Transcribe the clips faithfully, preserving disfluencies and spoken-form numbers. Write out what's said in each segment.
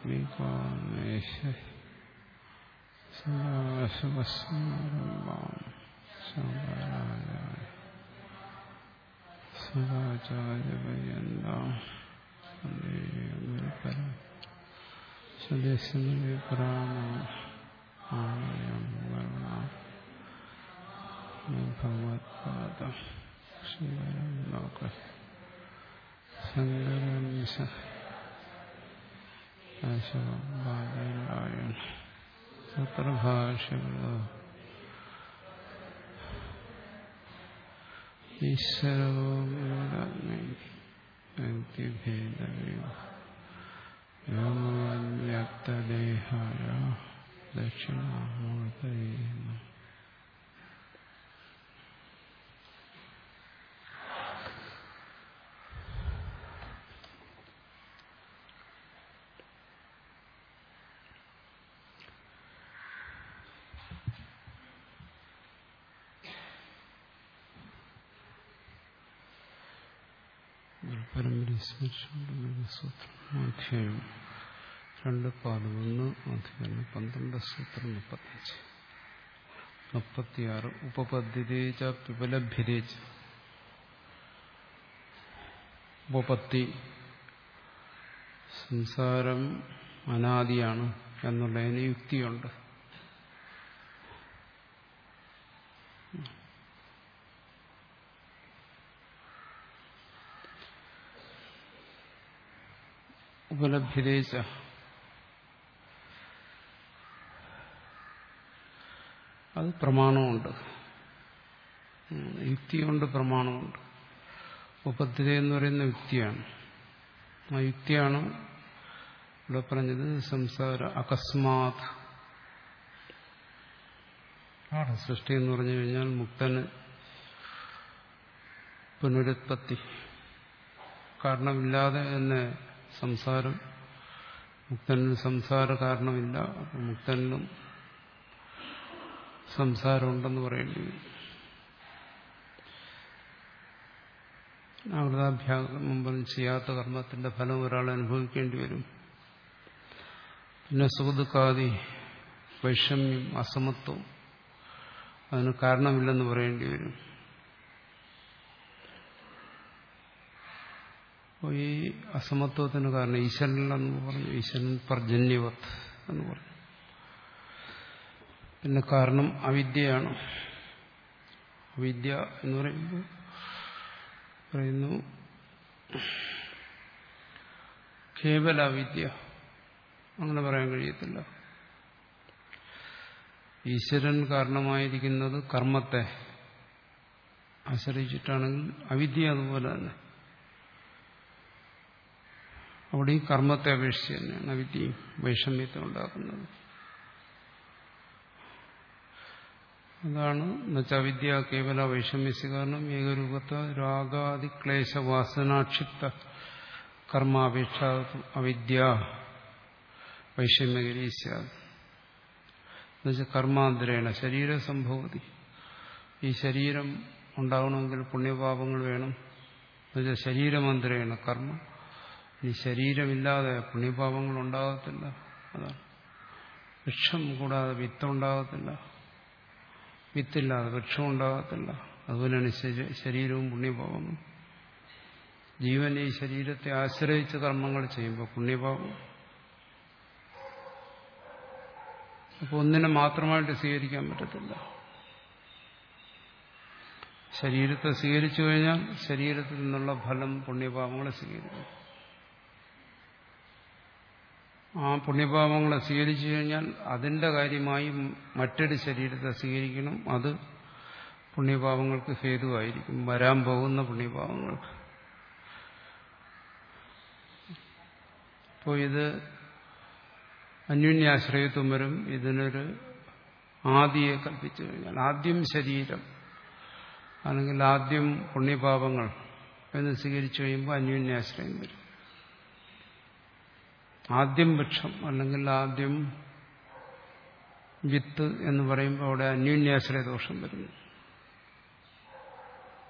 വികാമേശ സദാശിവസ്മരംഭം ശങ്കരാചാര്യ സദാചാര്യപര്യന്താം വന്ദേ ഗുരുപരം സദസ്യപരാമം ആലയം കരുണാം ഭഗവത്പാദം ശ്രീവരം ലോക ശങ്കരം ശിവപാദരായൺ സത്രഭാഷകളോ ഈശ്വരോ വ്യക്തിഭേദവ്യോ വ്യോമവ്യക്തദേഹായ ദക്ഷിണാമൂർത്തയേ നമഃ. പരമ്പര സ്മരിച്ചുകൊണ്ടുള്ള സൂത്രം അധ്യായം രണ്ട് പതിനൊന്ന് അധ്യായം പന്ത്രണ്ട് സൂത്രം മുപ്പത്തഞ്ച് മുപ്പത്തിയാറ് ഉപപദ്ധ്യതേച്ച പിപലഭ്യതേച്ച. ഉപപത്തി സംസാരം അനാദിയാണ് എന്നുള്ളതിന് യുക്തിയുണ്ട്. ഉപലഭ്യതേച്ച അത് പ്രമാണമുണ്ട്, യുക്തിയുണ്ട്, പ്രമാണമുണ്ട്. ഉപപദ്ധ്യത എന്ന് പറയുന്ന യുക്തിയാണ്. ആ യുക്തിയാണ് ഇവിടെ പറഞ്ഞത്. സംസാര അകസ്മാത് ആണ് സൃഷ്ടി എന്ന് പറഞ്ഞു കഴിഞ്ഞാൽ മുക്തന് പുനരുത്പത്തി കാരണമില്ലാതെ തന്നെ സംസാരം, മുക്തനിൽ സംസാര കാരണമില്ല, അപ്പം മുക്തനിലും സംസാരമുണ്ടെന്ന് പറയേണ്ടി വരും. അമൃതാഭ്യാഗമം ചെയ്യാത്ത കർമ്മത്തിന്റെ ഫലം ഒരാൾ അനുഭവിക്കേണ്ടി വരും. പിന്നെ സുഖദുഃഖാദി വൈഷമ്യം, അസമത്വം അതിന് കാരണമില്ലെന്ന് പറയേണ്ടി വരും. അപ്പോൾ ഈ അസമത്വത്തിന് കാരണം ഈശ്വരനിലെന്ന് പറഞ്ഞു. ഈശ്വരൻ പർജന്യവത് എന്ന് പറഞ്ഞു. പിന്നെ കാരണം അവിദ്യയാണ്. അവിദ്യ എന്ന് പറയുമ്പോൾ പറയുന്നു കേവല അവിദ്യ, അങ്ങനെ പറയാൻ കഴിയത്തില്ല. ഈശ്വരൻ കാരണമായിരിക്കുന്നത് കർമ്മത്തെ ആശ്രയിച്ചിട്ടാണെങ്കിൽ അവിദ്യ അതുപോലെ തന്നെ. അവിടെ ഈ കർമ്മത്തെ അപേക്ഷിച്ച് തന്നെയാണ് അവിദ്യയും വൈഷമ്യത്തെ ഉണ്ടാക്കുന്നത്. അതാണ് എന്നുവെച്ചാൽ അവിദ്യ കേവല വൈഷമ്യസ് കാരണം ഏകരൂപത്ത രാഗാദിക്ലേശ വാസനാക്ഷിപ്ത കർമാപേക്ഷ അവിദ്യ വൈഷമ്യഗരീസ്യ എന്നുവെച്ചാൽ കർമാന്തരേണ ശരീര സംഭവതി. ഈ ശരീരം ഉണ്ടാവണമെങ്കിൽ പുണ്യപാപങ്ങൾ വേണം. എന്നുവെച്ചാൽ ശരീരമന്തരേണ കർമ്മം. ഈ ശരീരമില്ലാതെ പുണ്യപാപങ്ങൾ ഉണ്ടാകത്തില്ല. അതാണ് വൃക്ഷം കൂടാതെ വിത്തം ഉണ്ടാകത്തില്ല, വിത്തില്ലാതെ വൃക്ഷം ഉണ്ടാകത്തില്ല. അതുപോലെയാണ് ശരീരവും പുണ്യപാപങ്ങളും. ജീവൻ ഈ ശരീരത്തെ ആശ്രയിച്ച് കർമ്മങ്ങൾ ചെയ്യുമ്പോൾ പുണ്യപാപം. അപ്പോൾ ഒന്നിനെ മാത്രമായിട്ട് സ്വീകരിക്കാൻ പറ്റത്തില്ല. ശരീരത്തെ സ്വീകരിച്ചു കഴിഞ്ഞാൽ ശരീരത്തിൽ നിന്നുള്ള ഫലം പുണ്യപാപങ്ങളെ സ്വീകരിക്കും. ആ പുണ്യപാപങ്ങളെ സ്വീകരിച്ചു കഴിഞ്ഞാൽ അതിന്റെ കാര്യമായി മറ്റൊരു ശരീരത്തെ സ്വീകരിക്കണം. അത് പുണ്യപാപങ്ങൾക്ക് ഹേതുവായിരിക്കും, വരാൻ പോകുന്ന പുണ്യപാപങ്ങൾക്ക്. അപ്പോൾ ഇത് അന്യോന്യാശ്രയത്വം വരും. ഇതിനൊരു ആദിയെ കൽപ്പിച്ചു കഴിഞ്ഞാൽ ആദ്യം ശരീരം അല്ലെങ്കിൽ ആദ്യം പുണ്യപാപങ്ങൾ എന്ന് സ്വീകരിച്ചു കഴിയുമ്പോൾ അന്യോന്യാശ്രയം വരും. ആദ്യം വൃക്ഷം അല്ലെങ്കിൽ ആദ്യം വിത്ത് എന്ന് പറയുമ്പോൾ അവിടെ അന്യോന്യാശ്രയ ദോഷം വരുന്നു.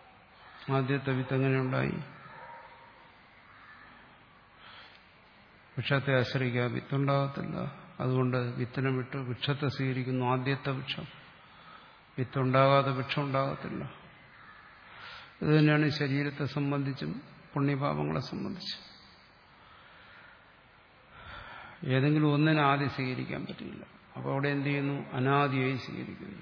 ആദ്യത്തെ വിത്ത് എങ്ങനെ ഉണ്ടായി? വൃക്ഷത്തെ ആശ്രയിക്കുക, വിത്തുണ്ടാകത്തില്ല. അതുകൊണ്ട് വിത്തിനെ വിട്ട് വൃക്ഷത്തെ സ്വീകരിക്കുന്നു. ആദ്യത്തെ വൃക്ഷം. വിത്തുണ്ടാകാതെ വൃക്ഷം ഉണ്ടാകത്തില്ല. ഇത് തന്നെയാണ് ശരീരത്തെ സംബന്ധിച്ചും പുണ്യപാപങ്ങളെ സംബന്ധിച്ചും. ഏതെങ്കിലും ഒന്നിനെ ആദ്യം സ്വീകരിക്കാൻ പറ്റില്ല. അപ്പോൾ അവിടെ എന്ത് ചെയ്യുന്നു? അനാദിയായി സ്വീകരിക്കുന്നു.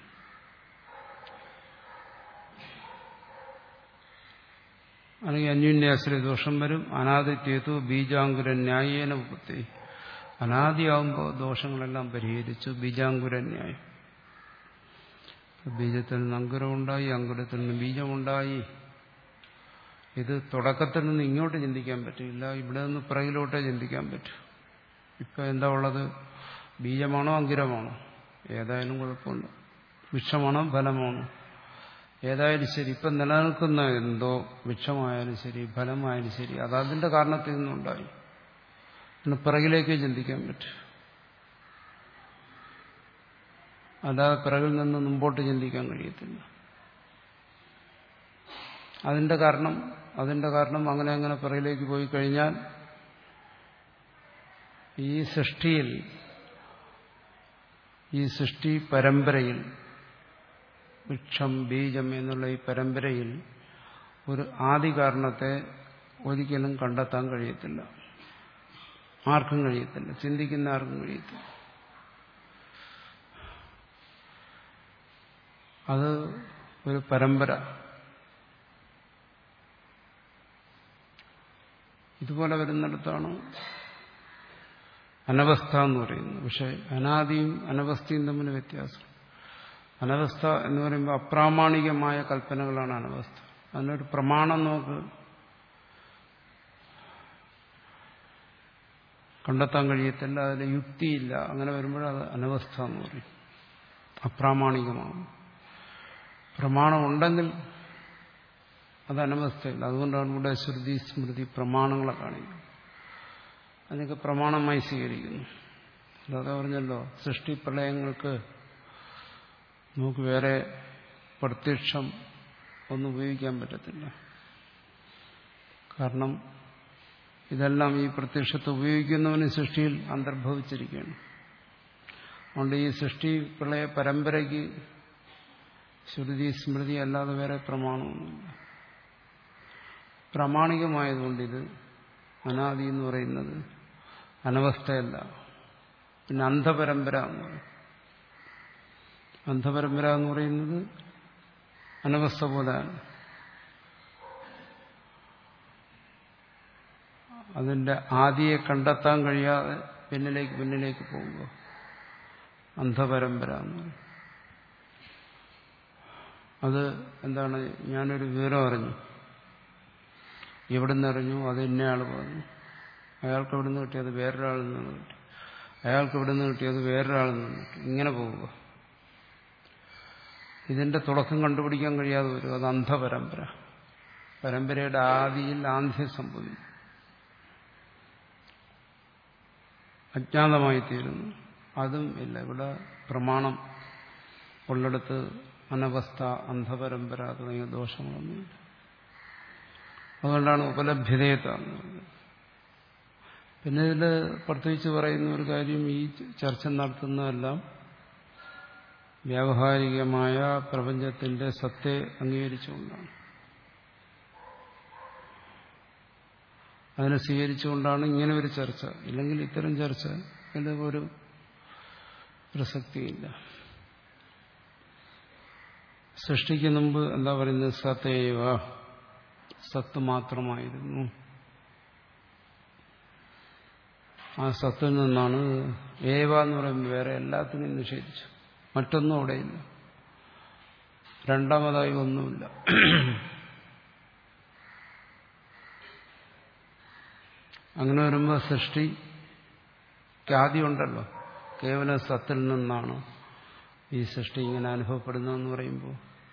അല്ലെങ്കിൽ അന്യോന്യാശ്രയ ദോഷം വരും. അനാദിത്യേതു ബീജാങ്കുര ന്യായേന ഉപത്തി. അനാദിയാവുമ്പോൾ ദോഷങ്ങളെല്ലാം പരിഹരിച്ചു. ബീജാങ്കുര ന്യായം. ബീജത്തിൽ നിന്ന് അങ്കുരമുണ്ടായി, അങ്കുരത്തിൽ നിന്ന് ബീജമുണ്ടായി. ഇത് തുടക്കത്തിൽ നിന്ന് ഇങ്ങോട്ട് ചിന്തിക്കാൻ പറ്റില്ല. ഇവിടെ നിന്ന് പിറകിലോട്ടേ ചിന്തിക്കാൻ പറ്റും. ഇപ്പം എന്താ ഉള്ളത്? ബീജമാണോ അങ്കുരമാണോ? ഏതായാലും കുഴപ്പമില്ല. വൃക്ഷമാണോ ഫലമാണോ? ഏതായാലും ശരി. ഇപ്പം നിലനിൽക്കുന്ന എന്തോ വൃക്ഷമായാലും ശരി, ഫലമായാലും ശരി, അത് അതിന്റെ കാരണത്തിൽ നിന്നുണ്ടായി. പിന്നെ പിറകിലേക്ക് ചിന്തിക്കാൻ പറ്റും. അല്ലാതെ പിറകിൽ നിന്ന് മുമ്പോട്ട് ചിന്തിക്കാൻ കഴിയത്തില്ല. അതിന്റെ കാരണം അതിന്റെ കാരണം അങ്ങനെ അങ്ങനെ പിറകിലേക്ക് പോയി കഴിഞ്ഞാൽ ഈ സൃഷ്ടിയിൽ, ഈ സൃഷ്ടി പരമ്പരയിൽ, വൃക്ഷം ബീജം എന്നുള്ള ഈ പരമ്പരയിൽ ഒരു ആദി കാരണത്തെ ഒരിക്കലും കണ്ടെത്താൻ കഴിയത്തില്ല. ആർക്കും കഴിയത്തില്ല. ചിന്തിക്കുന്ന ആർക്കും കഴിയത്തില്ല. അത് ഒരു പരമ്പര. ഇതുപോലെ വരുന്നിടത്താണ് അനവസ്ഥ എന്ന് പറയുന്നത്. പക്ഷെ അനാദിയും അനവസ്ഥയും തമ്മിൽ വ്യത്യാസം. അനവസ്ഥ എന്ന് പറയുമ്പോൾ അപ്രാമാണികമായ കൽപ്പനകളാണ് അനവസ്ഥ. അതിനൊരു പ്രമാണം നമുക്ക് കണ്ടെത്താൻ കഴിയത്തില്ല. അതിൽ യുക്തിയില്ല. അങ്ങനെ വരുമ്പോഴത് അനവസ്ഥ എന്ന് പറയും. അപ്രാമാണികമാണ്. പ്രമാണം ഉണ്ടെങ്കിൽ അത് അനവസ്ഥയില്ല. അതുകൊണ്ടാണ് ഇവിടെ ശ്രുതി സ്മൃതി പ്രമാണങ്ങളെ കാണിക്കുന്നത്. അതിനൊക്കെ പ്രമാണമായി സ്വീകരിക്കുന്നു. അല്ലാതെ പറഞ്ഞല്ലോ സൃഷ്ടി പ്രളയങ്ങൾക്ക് നമുക്ക് വേറെ പ്രത്യക്ഷം ഒന്നും ഉപയോഗിക്കാൻ പറ്റത്തില്ല. കാരണം ഇതെല്ലാം ഈ പ്രത്യക്ഷത്തെ ഉപയോഗിക്കുന്നവന് സൃഷ്ടിയിൽ അന്തർഭവിച്ചിരിക്കുകയാണ്. അതുകൊണ്ട് ഈ സൃഷ്ടി പ്രളയ പരമ്പരയ്ക്ക് ശ്രുതി സ്മൃതി അല്ലാതെ വേറെ പ്രമാണമൊന്നുമില്ല. പ്രാമാണികമായതുകൊണ്ടിത് അനാദി എന്ന് പറയുന്നത് അനവസ്ഥയല്ല. പിന്നെ അന്ധപരമ്പര എന്ന് പറയും. അന്ധപരമ്പര എന്ന് പറയുന്നത് അനവസ്ഥ പോലെയാണ്. അതിന്റെ ആദിയെ കണ്ടെത്താൻ കഴിയാതെ പിന്നിലേക്ക് പിന്നിലേക്ക് പോകുമ്പോൾ അന്ധപരമ്പര എന്ന് പറയും. അത് എന്താണ്? ഞാനൊരു വിവരം അറിഞ്ഞു. എവിടുന്ന് അറിഞ്ഞു? അത് ഇന്നയാൾ പറഞ്ഞു. അയാൾക്ക് എവിടുന്ന് കിട്ടിയത് വേറൊരാളിൽ നിന്ന് കിട്ടി. അയാൾക്ക് എവിടുന്ന് കിട്ടിയത് വേറൊരാളിൽ നിന്ന് കിട്ടി. ഇങ്ങനെ പോവുക. ഇതിന്റെ തുടക്കം കണ്ടുപിടിക്കാൻ കഴിയാതെ വരും. അത് അന്ധപരമ്പര. പരമ്പരയുടെ ആദിയിൽ ആന്ധ്യം സംഭവിക്കും. അജ്ഞാതമായി തീരുന്നു. അതും ഇല്ല. ഇവിടെ പ്രമാണം ഉള്ളിടത്ത് അനവസ്ഥ, അന്ധപരമ്പര തുടങ്ങിയ ദോഷങ്ങളൊന്നുമില്ല. അതുകൊണ്ടാണ് ഉപലഭ്യതയത എന്ന് പറയുന്നത്. പിന്നെ ഇതിൽ പ്രത്യേകിച്ച് പറയുന്ന ഒരു കാര്യം, ഈ ചർച്ച നടത്തുന്നതെല്ലാം വ്യാവഹാരികമായ പ്രപഞ്ചത്തിന്റെ സത്തെ അംഗീകരിച്ചുകൊണ്ടാണ്. അതിനെ സ്വീകരിച്ചുകൊണ്ടാണ് ഇങ്ങനെ ഒരു ചർച്ച. ഇല്ലെങ്കിൽ ഇത്തരം ചർച്ച ഇതിൽ ഒരു പ്രസക്തിയില്ല. സൃഷ്ടിക്ക് മുമ്പ് എന്താ പറയുന്നത്? സത്തേവ, സത്ത് മാത്രമായിരുന്നു. ആ സത്തിൽ നിന്നാണ് ഏവ എന്ന് പറയുമ്പോൾ വേറെ എല്ലാത്തിനെയും നിഷേധിച്ചു. മറ്റൊന്നും അവിടെയില്ല. രണ്ടാമതായി ഒന്നുമില്ല. അങ്ങനെ വരുമ്പോൾ സൃഷ്ടിക്ക് ആദ്യമുണ്ടല്ലോ. കേവലം സത്തിൽ നിന്നാണ് ഈ സൃഷ്ടി ഇങ്ങനെ അനുഭവപ്പെടുന്നതെന്ന് പറയുമ്പോൾ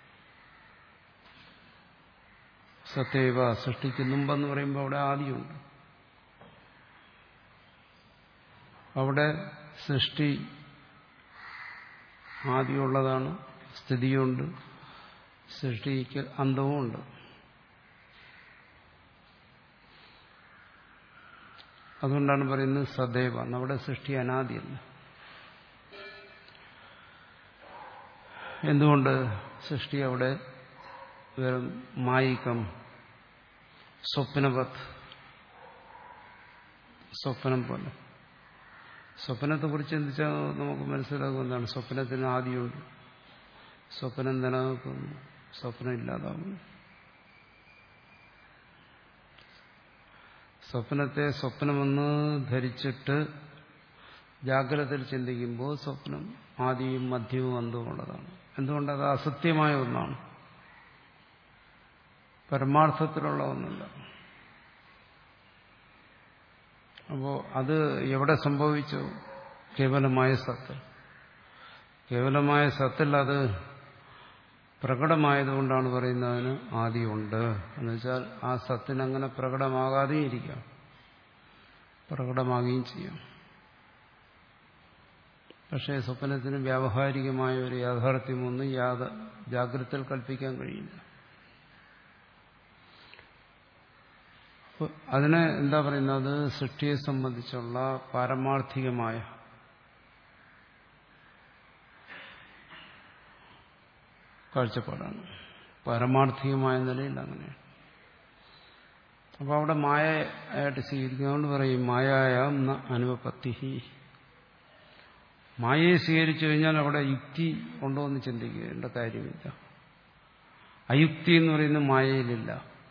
സത്തേവ, സൃഷ്ടിക്ക് മുമ്പെന്ന് പറയുമ്പോൾ അവിടെ ആദിയുണ്ട്. അവിടെ സൃഷ്ടി ആദിയുള്ളതാണ്, സ്ഥിതിയുണ്ട്, സൃഷ്ടിക്ക് അന്തവുമുണ്ട്. അതുകൊണ്ടാണ് പറയുന്നത് സദൈവ. നമ്മുടെ സൃഷ്ടി അനാദിയല്ല. എന്തുകൊണ്ട്? സൃഷ്ടി അവിടെ വെറും മായികം, സ്വപ്നവത്, സ്വപ്നം പോലെ. സ്വപ്നത്തെക്കുറിച്ച് ചിന്തിച്ചാൽ നമുക്ക് മനസ്സിലാകും എന്താണ്. സ്വപ്നത്തിന് ആദിയുണ്ട്, സ്വപ്നം നിലനിൽക്കുന്നു, സ്വപ്നം ഇല്ലാതാകുന്നു. സ്വപ്നത്തെ സ്വപ്നമെന്ന് ധരിച്ചിട്ട് ജാഗ്രതയിൽ ചിന്തിക്കുമ്പോൾ സ്വപ്നം ആദിയും മധ്യവും അന്തവും ഉള്ളതാണ്. എന്തുകൊണ്ടത് അസത്യമായ ഒന്നാണ്, പരമാർത്ഥത്തിലുള്ള ഒന്നല്ല. അപ്പോൾ അത് എവിടെ സംഭവിച്ചു? കേവലമായ സത്ത്. കേവലമായ സത്തിൽ അത് പ്രകടമായതുകൊണ്ടാണ് പറയുന്നതിന് ആദിയുണ്ട്. എന്നുവെച്ചാൽ ആ സത്തിനങ്ങനെ പ്രകടമാകാതെയും ഇരിക്കാം, പ്രകടമാകുകയും ചെയ്യാം. പക്ഷേ സ്വപ്നത്തിന് വ്യാവഹാരികമായ ഒരു യാഥാർത്ഥ്യമൊന്നും യാത ജാഗ്രതയിൽ കൽപ്പിക്കാൻ കഴിയില്ല. അതിനെ എന്താ പറയുന്നത്? സൃഷ്ടിയെ സംബന്ധിച്ചുള്ള പാരമാർത്ഥികമായ കാഴ്ചപ്പാടാണ്. പാരമാർത്ഥികമായ നിലയിൽ അങ്ങനെയാണ്. അപ്പോൾ അവിടെ മായയായിട്ട് സ്വീകരിക്കുന്നതുകൊണ്ട് പറയും മായായ അനുപത്തി. മായയെ സ്വീകരിച്ചു കഴിഞ്ഞാൽ അവിടെ യുക്തി ഉണ്ടോ എന്ന് ചിന്തിക്കേണ്ട കാര്യമില്ല. അയുക്തി എന്ന് പറയുന്നത് മായയിലില്ല.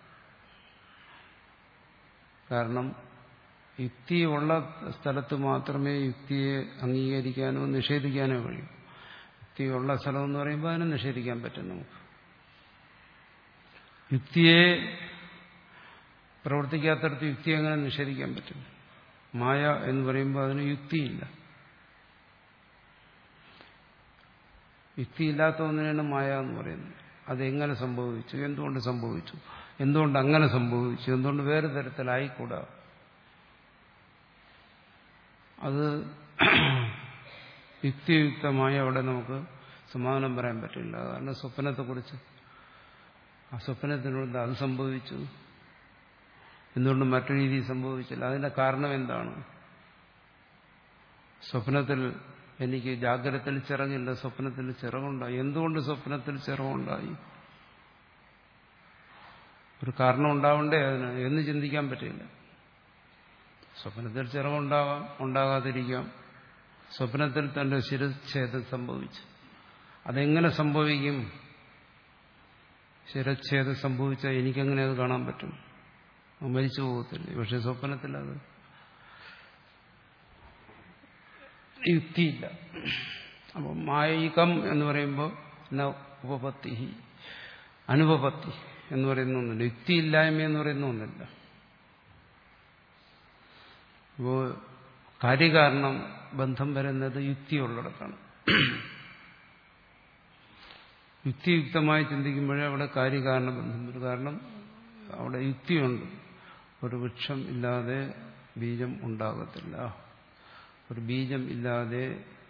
കാരണം യുക്തിയുള്ള സ്ഥലത്ത് മാത്രമേ യുക്തിയെ അംഗീകരിക്കാനോ നിഷേധിക്കാനോ കഴിയൂ. യുക്തിയുള്ള സ്ഥലം എന്ന് പറയുമ്പോൾ അതിനെ നിഷേധിക്കാൻ പറ്റും നമുക്ക്. യുക്തിയെ പ്രവർത്തിക്കാത്തടത്ത് യുക്തി എങ്ങനെ നിഷേധിക്കാൻ പറ്റും? മായ എന്ന് പറയുമ്പോൾ അതിന് യുക്തിയില്ല. യുക്തിയില്ലാത്ത ഒന്നിനാണ് മായ എന്ന് പറയുന്നത്. അതെങ്ങനെ സംഭവിച്ചു, എന്തുകൊണ്ട് സംഭവിച്ചു, എന്തുകൊണ്ട് അങ്ങനെ സംഭവിച്ചു, എന്തുകൊണ്ട് വേറെ തരത്തിലായിക്കൂടാ, അത് യുക്തിയുക്തമായി അവിടെ നമുക്ക് സമാധാനം പറയാൻ പറ്റില്ല. കാരണം സ്വപ്നത്തെക്കുറിച്ച് ആ സ്വപ്നത്തിനുണ്ട് അത് സംഭവിച്ചു, എന്തുകൊണ്ട് മറ്റു രീതിയിൽ സംഭവിച്ചില്ല, അതിന്റെ കാരണം എന്താണ്? സ്വപ്നത്തിൽ എനിക്ക് ജാഗ്രതയിൽ ചിറകില്ല, സ്വപ്നത്തിൽ ചിറകുണ്ടായി. എന്തുകൊണ്ട് സ്വപ്നത്തിൽ ചിറകുണ്ടായി? ഒരു കാരണം ഉണ്ടാവണ്ടേ അതിന് എന്ന് ചിന്തിക്കാൻ പറ്റില്ല. സ്വപ്നത്തിൽ ചിറകുണ്ടാവാം, ഉണ്ടാകാതിരിക്കാം. സ്വപ്നത്തിൽ തന്റെ ശിരച്ഛേദം സംഭവിച്ചു. അതെങ്ങനെ സംഭവിക്കും? ശിരച്ഛേദം സംഭവിച്ചാൽ എനിക്കെങ്ങനെ അത് കാണാൻ പറ്റും? മരിച്ചു പോകത്തില്ലേ? പക്ഷെ സ്വപ്നത്തിൽ അത് യുക്തിയില്ല. അപ്പം മായികം എന്ന് പറയുമ്പോൾ ഉപപത്തി, അനുപപത്തി എന്ന് പറയുന്ന ഒന്നുമില്ല. യുക്തിയില്ലായ്മ എന്ന് പറയുന്ന ഒന്നില്ല. അപ്പോൾ കാര്യകാരണം ബന്ധം വരുന്നത് യുക്തിയുള്ളിടത്താണ്. യുക്തിയുക്തമായി ചിന്തിക്കുമ്പോഴേ അവിടെ കാര്യകാരണ ബന്ധം വരും. കാരണം അവിടെ യുക്തിയുണ്ട്. ഒരു വൃക്ഷം ഇല്ലാതെ ബീജം ഉണ്ടാകത്തില്ല, ഒരു ബീജം ഇല്ലാതെ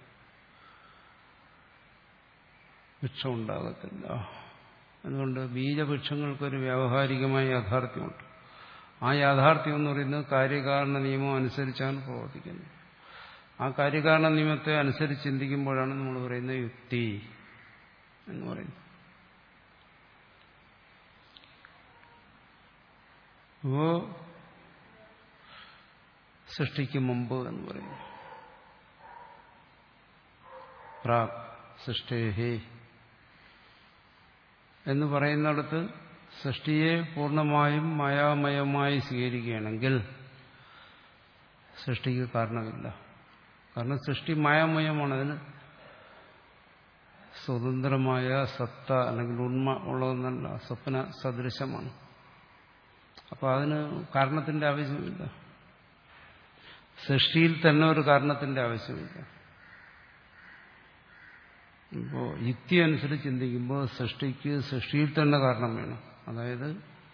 വൃക്ഷം ഉണ്ടാകത്തില്ല. അതുകൊണ്ട് ബീജവൃക്ഷങ്ങൾക്കൊരു വ്യാവഹാരികമായ യാഥാർത്ഥ്യമുണ്ട്. ആ യാഥാർത്ഥ്യം എന്ന് പറയുന്നത് കാര്യകാരണ നിയമം അനുസരിച്ചാണ് പ്രവർത്തിക്കുന്നത്. ആ കാര്യകാരണ നിയമത്തെ അനുസരിച്ച് ചിന്തിക്കുമ്പോഴാണ് നമ്മൾ പറയുന്നത് യുക്തി എന്ന് പറയുന്നത്. അപ്പോ സൃഷ്ടിക്ക് മുമ്പ് എന്ന് പറയുന്നു. പ്രാക് സൃഷ്ടേഹേ എന്ന് പറയുന്നിടത്ത് സൃഷ്ടിയെ പൂർണ്ണമായും മായാമയമായി സ്വീകരിക്കുകയാണെങ്കിൽ സൃഷ്ടിക്ക് കാരണമില്ല. കാരണം സൃഷ്ടി മായാമയമാണ്. അതിന് സ്വതന്ത്രമായ സത്ത അല്ലെങ്കിൽ ഉണ്മ ഉള്ളതെന്നല്ല, സ്വപ്ന സദൃശമാണ്. അപ്പോൾ അതിന് കാരണത്തിന്റെ ആവശ്യമില്ല. സൃഷ്ടിയിൽ തന്നെ ഒരു കാരണത്തിന്റെ ആവശ്യമില്ല. ഇപ്പോൾ യുക്തി അനുസരിച്ച് ചിന്തിക്കുമ്പോൾ സൃഷ്ടിക്ക് സൃഷ്ടിയിൽ തന്നെ കാരണം വേണം. അതായത്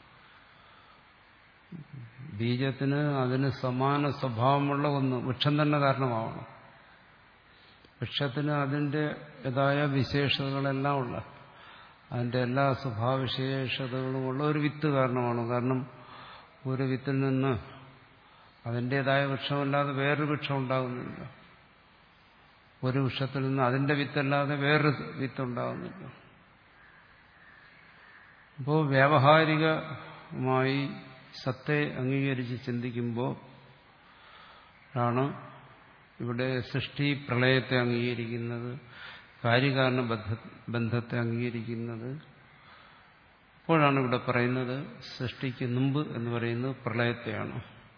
ബീജത്തിന് അതിന് സമാന സ്വഭാവമുള്ള ഒന്ന് വൃക്ഷം തന്നെ കാരണമാവണം. വൃക്ഷത്തിന് അതിൻ്റെതായ വിശേഷതകളെല്ലാം ഉള്ള, അതിൻ്റെ എല്ലാ സ്വഭാവവിശേഷതകളുമുള്ള ഒരു വിത്ത് കാരണമാണ്. കാരണം ഒരു വിത്തിൽ നിന്ന് അതിൻ്റെതായ വൃക്ഷമല്ലാതെ വേറൊരു വൃക്ഷം ഉണ്ടാകുന്നില്ല. ഒരു വൃക്ഷത്തിൽ നിന്ന് അതിന്റെ വിത്തല്ലാതെ വേറൊരു വിത്തുണ്ടാകുന്നില്ല. അപ്പോൾ വ്യാവഹാരികമായി സത്തെ അംഗീകരിച്ച് ചിന്തിക്കുമ്പോൾ ആണ് ഇവിടെ സൃഷ്ടി പ്രളയത്തെ അംഗീകരിക്കുന്നത്, കാര്യകാരണ ബന്ധത്തെ അംഗീകരിക്കുന്നത്. അപ്പോഴാണ് ഇവിടെ പറയുന്നത് സൃഷ്ടിക്ക് മുമ്പ് എന്ന് പറയുന്നത് പ്രളയത്തെയാണ്.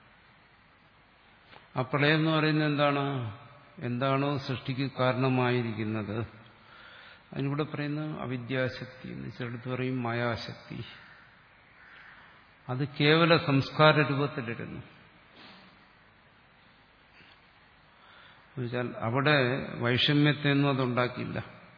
ആ പ്രളയം എന്ന് പറയുന്നത് എന്താണ്? എന്താണോ സൃഷ്ടിക്ക് കാരണമായിരിക്കുന്നത് അതിനിവിടെ പറയുന്നത് അവിദ്യാശക്തി എന്ന് ചിലടത്ത് പറയും മായാശക്തി. അത് കേവല സംസ്കാര രൂപത്തിലിരുന്നു. എന്നുവെച്ചാൽ അവിടെ വൈഷമ്യത്തെയൊന്നും അതുണ്ടാക്കിയില്ല.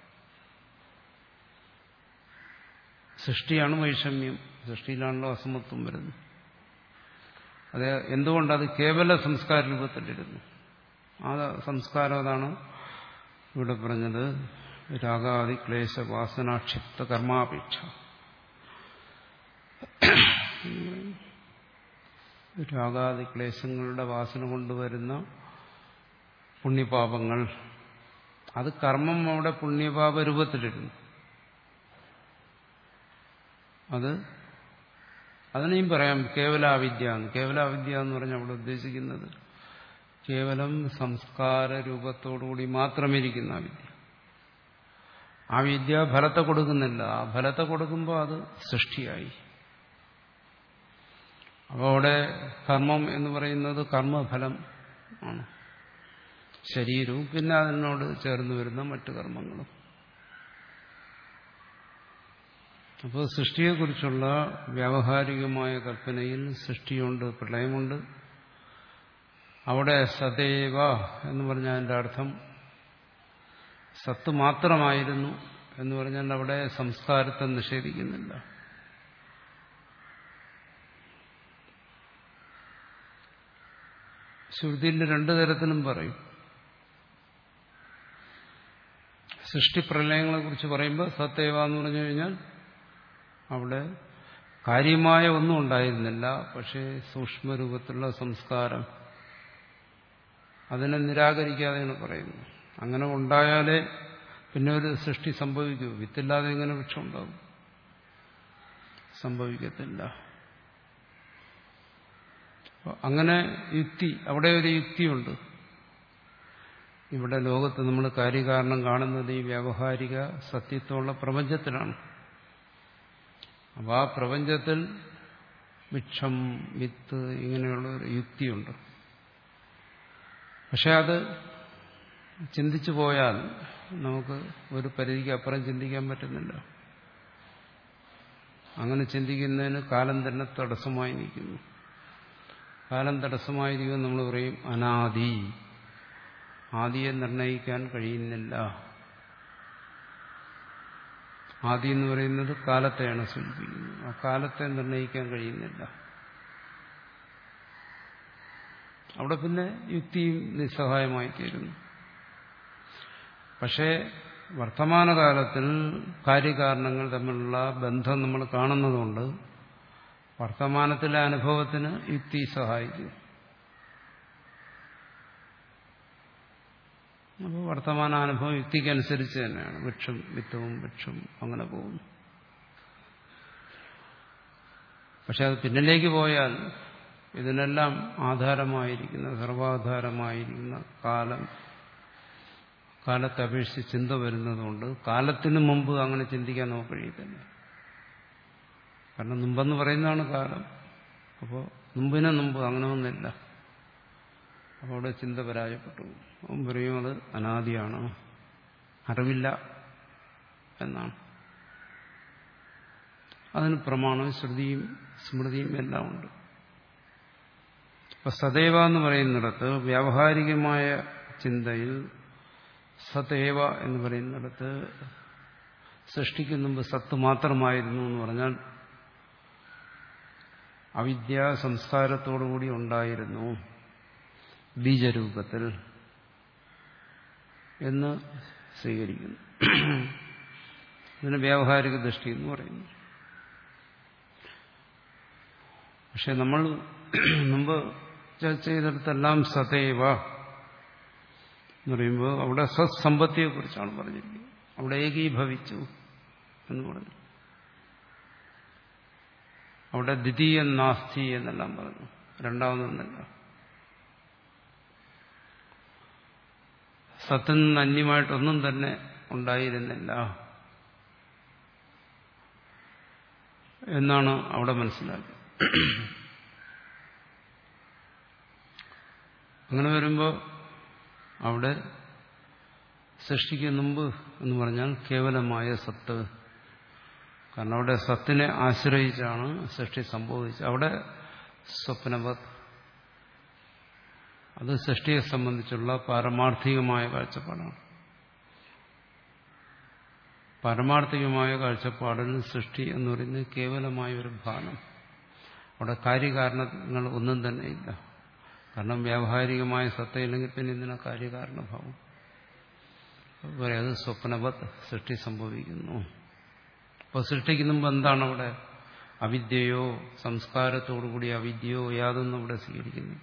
സൃഷ്ടിയാണ് വൈഷമ്യം. സൃഷ്ടിയിലാണല്ലോ അസമത്വം വരുന്നത്. അത് എന്തുകൊണ്ടത് കേവല സംസ്കാര രൂപത്തിലിരുന്നു? ആ സംസ്കാരം അതാണ് ഇവിടെ പറഞ്ഞത് രാഗാദി ക്ലേശ വാസനാക്ഷിപ്ത കർമാപേക്ഷ. രാഗാദി ക്ലേശങ്ങളുടെ വാസന കൊണ്ടുവരുന്ന പുണ്യപാപങ്ങൾ, അത് കർമ്മം അവിടെ പുണ്യപാപ രൂപത്തിലിരുന്നു. അത് അതിനെയും പറയാം കേവലാവിദ്യ എന്ന്. കേവലാവിദ്യ എന്ന് പറഞ്ഞാൽ അവിടെ ഉദ്ദേശിക്കുന്നത് കേവലം സംസ്കാര രൂപത്തോടുകൂടി മാത്രമിരിക്കുന്ന ആ വിദ്യ. ആ വിദ്യ ഫലത്തെ കൊടുക്കുന്നില്ല. ആ ഫലത്തെ കൊടുക്കുമ്പോൾ അത് സൃഷ്ടിയായി. അപ്പോൾ അവിടെ കർമ്മം എന്ന് പറയുന്നത് കർമ്മഫലം ആണ്. ശരീരവും പിന്നെ അതിനോട് ചേർന്ന് വരുന്ന മറ്റു കർമ്മങ്ങളും. അപ്പോൾ സൃഷ്ടിയെക്കുറിച്ചുള്ള വ്യാവഹാരികമായ കൽപ്പനയിൽ സൃഷ്ടിയുണ്ട്, പ്രളയമുണ്ട്. അവിടെ സദൈവ എന്ന് പറഞ്ഞാൽ അതിൻ്റെ അർത്ഥം സത്ത് മാത്രമായിരുന്നു എന്ന് പറഞ്ഞാൽ അവിടെ സംസ്കാരത്തെ നിഷേധിക്കുന്നില്ല. ശ്രുതിയിൽ രണ്ടു തരത്തിലും പറയും. സൃഷ്ടിപ്രളയങ്ങളെ കുറിച്ച് പറയുമ്പോൾ സത്തേവ എന്ന് പറഞ്ഞു കഴിഞ്ഞാൽ അവിടെ കാര്യമായ ഒന്നും ഉണ്ടായിരുന്നില്ല. പക്ഷേ സൂക്ഷ്മരൂപത്തിലുള്ള സംസ്കാരം അതിനെ നിരാകരിക്കാതെയാണ് പറയുന്നത്. അങ്ങനെ ഉണ്ടായാലേ പിന്നെ ഒരു സൃഷ്ടി സംഭവിക്കൂ. വിത്തില്ലാതെ എങ്ങനെ വൃക്ഷം ഉണ്ടാകും? സംഭവിക്കത്തില്ല. അങ്ങനെ യുക്തി, അവിടെ ഒരു യുക്തിയുണ്ട്. ഇവിടെ ലോകത്ത് നമ്മൾ കാര്യകാരണം കാണുന്നത് ഈ വ്യാവഹാരിക സത്യത്വമുള്ള പ്രപഞ്ചത്തിലാണ്. അപ്പോൾ ആ പ്രപഞ്ചത്തിൽ വൃക്ഷം, വിത്ത് ഇങ്ങനെയുള്ള ഒരു യുക്തിയുണ്ട്. പക്ഷെ അത് ചിന്തിച്ചു പോയാൽ നമുക്ക് ഒരു പരിധിക്ക് അപ്പുറം ചിന്തിക്കാൻ പറ്റുന്നില്ല. അങ്ങനെ ചിന്തിക്കുന്നതിന് കാലം തന്നെ തടസ്സമായി നിൽക്കുന്നു. കാലം തടസ്സമായിരിക്കും നമ്മൾ പറയും അനാദി. ആദിയെ നിർണയിക്കാൻ കഴിയുന്നില്ല. ആദി എന്ന് പറയുന്നത് കാലത്തെയാണ് സൂചിപ്പിക്കുന്നത്. ആ കാലത്തെ നിർണയിക്കാൻ കഴിയുന്നില്ല. അവിടെ പിന്നെ യുക്തിയും നിസ്സഹായമായി തീരുന്നു. പക്ഷേ വർത്തമാനകാലത്തിൽ കാര്യകാരണങ്ങൾ തമ്മിലുള്ള ബന്ധം നമ്മൾ കാണുന്നതുകൊണ്ട് വർത്തമാനത്തിലെ അനുഭവത്തിന് യുക്തി സഹായിക്കും. അപ്പോൾ വർത്തമാനാനുഭവം യുക്തിക്കനുസരിച്ച് തന്നെയാണ്. വൃക്ഷം, വിത്തവും വൃക്ഷം അങ്ങനെ പോകുന്നു. പക്ഷെ അത് പിന്നിലേക്ക് പോയാൽ ഇതിനെല്ലാം ആധാരമായിരിക്കുന്ന, സർവാധാരമായിരിക്കുന്ന കാലം, കാലത്തെ അപേക്ഷിച്ച് ചിന്ത വരുന്നതുകൊണ്ട് കാലത്തിന് മുമ്പ് അങ്ങനെ ചിന്തിക്കാൻ നമുക്ക് കഴിയത്തില്ല. കാരണം മുമ്പെന്ന് പറയുന്നതാണ് കാലം. അപ്പോൾ മുമ്പിന് മുമ്പ് അങ്ങനെ ഒന്നില്ല. അപ്പോൾ അവിടെ ചിന്ത പരാജയപ്പെട്ടു. അവൻ പറയും അത് അനാദിയാണ്, അറിവില്ല എന്നാണ്. അതിന് പ്രമാണം ശ്രുതിയും സ്മൃതിയും എല്ലാം ഉണ്ട്. അപ്പൊ സദൈവ എന്ന് പറയുന്നിടത്ത് വ്യാവഹാരികമായ ചിന്തയിൽ സതേവ എന്ന് പറയുന്നിടത്ത് സൃഷ്ടിക്ക് മുമ്പ് സത്ത് മാത്രമായിരുന്നു എന്ന് പറഞ്ഞാൽ അവിദ്യ സംസ്കാരത്തോടുകൂടി ഉണ്ടായിരുന്നു ബീജരൂപത്തിൽ എന്ന് സ്വീകരിക്കുന്നു. ഇതിന് വ്യാവഹാരിക ദൃഷ്ടി എന്ന് പറയുന്നു. പക്ഷെ നമ്മൾ മുമ്പ് ചർച്ച ചെയ്തെടുത്തെല്ലാം സതേവ എന്ന് പറയുമ്പോൾ അവിടെ സത്സമ്പത്തിയെക്കുറിച്ചാണ് പറഞ്ഞിരിക്കുന്നത്. അവിടെ ഏകീഭവിച്ചു എന്ന് പറഞ്ഞു. അവിടെ ദ്വിതീയ നാസ്തി എന്നെല്ലാം പറഞ്ഞു. രണ്ടാമതൊന്നല്ല. സത്തിൽ നിന്ന് അന്യമായിട്ടൊന്നും തന്നെ ഉണ്ടായിരുന്നില്ല എന്നാണ് അവിടെ മനസ്സിലാക്കിയത്. അങ്ങനെ വരുമ്പോൾ അവിടെ സൃഷ്ടിക്ക് മുമ്പ് എന്ന് പറഞ്ഞാൽ കേവലമായ സത്ത്. കാരണം അവിടെ സത്തിനെ ആശ്രയിച്ചാണ് സൃഷ്ടി സംഭവിച്ചത്. അവിടെ സ്വപ്നവത്, അത് സൃഷ്ടിയെ സംബന്ധിച്ചുള്ള പാരമാർത്ഥികമായ കാഴ്ചപ്പാടാണ്. പാരമാർത്ഥികമായ കാഴ്ചപ്പാടിൽ സൃഷ്ടി എന്ന് പറയുന്നത് കേവലമായ ഒരു ഭാനം. അവിടെ കാര്യകാരണങ്ങൾ ഒന്നും തന്നെ ഇല്ല. കാരണം വ്യാവഹാരികമായ സത്തയില്ലെങ്കിൽ പിന്നെ ഇതിനെ കാര്യകാരണഭാവം പറയാം. അത് സ്വപ്നവത് സൃഷ്ടി സംഭവിക്കുന്നു. അപ്പോൾ സൃഷ്ടിക്ക് മുമ്പ് എന്താണ് അവിടെ? അവിദ്യയോ സംസ്കാരത്തോടുകൂടി അവിദ്യയോ യാതൊന്നും ഇവിടെ സ്വീകരിക്കുന്നു.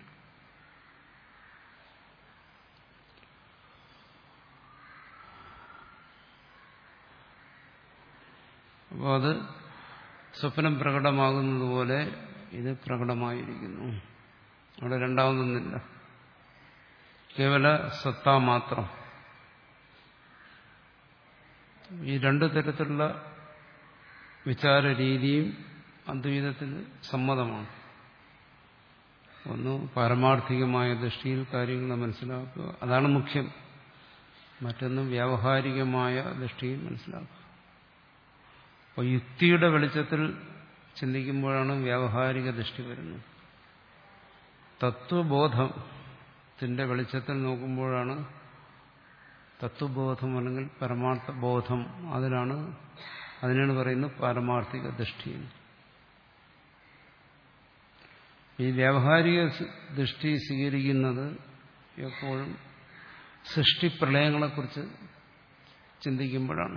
അപ്പോൾ അത് സ്വപ്നം പ്രകടമാകുന്നത് പോലെ ഇത് പ്രകടമായിരിക്കുന്നു. അവിടെ രണ്ടാമതൊന്നില്ല, കേവല സത്ത മാത്രം. ഈ രണ്ടു തരത്തിലുള്ള വിചാര രീതിയും അദ്വൈതത്തിൽ സമ്മതമാണ്. ഒന്ന് പാരമാർത്ഥികമായ ദൃഷ്ടിയിൽ കാര്യങ്ങളെ മനസ്സിലാക്കുക, അതാണ് മുഖ്യം. മറ്റൊന്ന് വ്യാവഹാരികമായ ദൃഷ്ടിയിൽ മനസ്സിലാക്കുക. അപ്പോൾ യുക്തിയുടെ വെളിച്ചത്തിൽ ചിന്തിക്കുമ്പോഴാണ് വ്യാവഹാരിക ദൃഷ്ടി വരുന്നത്. തത്വബോധത്തിന്റെ വെളിച്ചത്തിൽ നോക്കുമ്പോഴാണ് തത്വബോധം അല്ലെങ്കിൽ പരമാർത്ഥ ബോധം. അതിലാണ് അതിനാണ് പറയുന്നത് പാരമാർത്ഥിക ദൃഷ്ടി. ഈ വ്യാവഹാരിക ദൃഷ്ടി സ്വീകരിക്കുന്നത് എപ്പോഴും സൃഷ്ടിപ്രളയങ്ങളെക്കുറിച്ച് ചിന്തിക്കുമ്പോഴാണ്.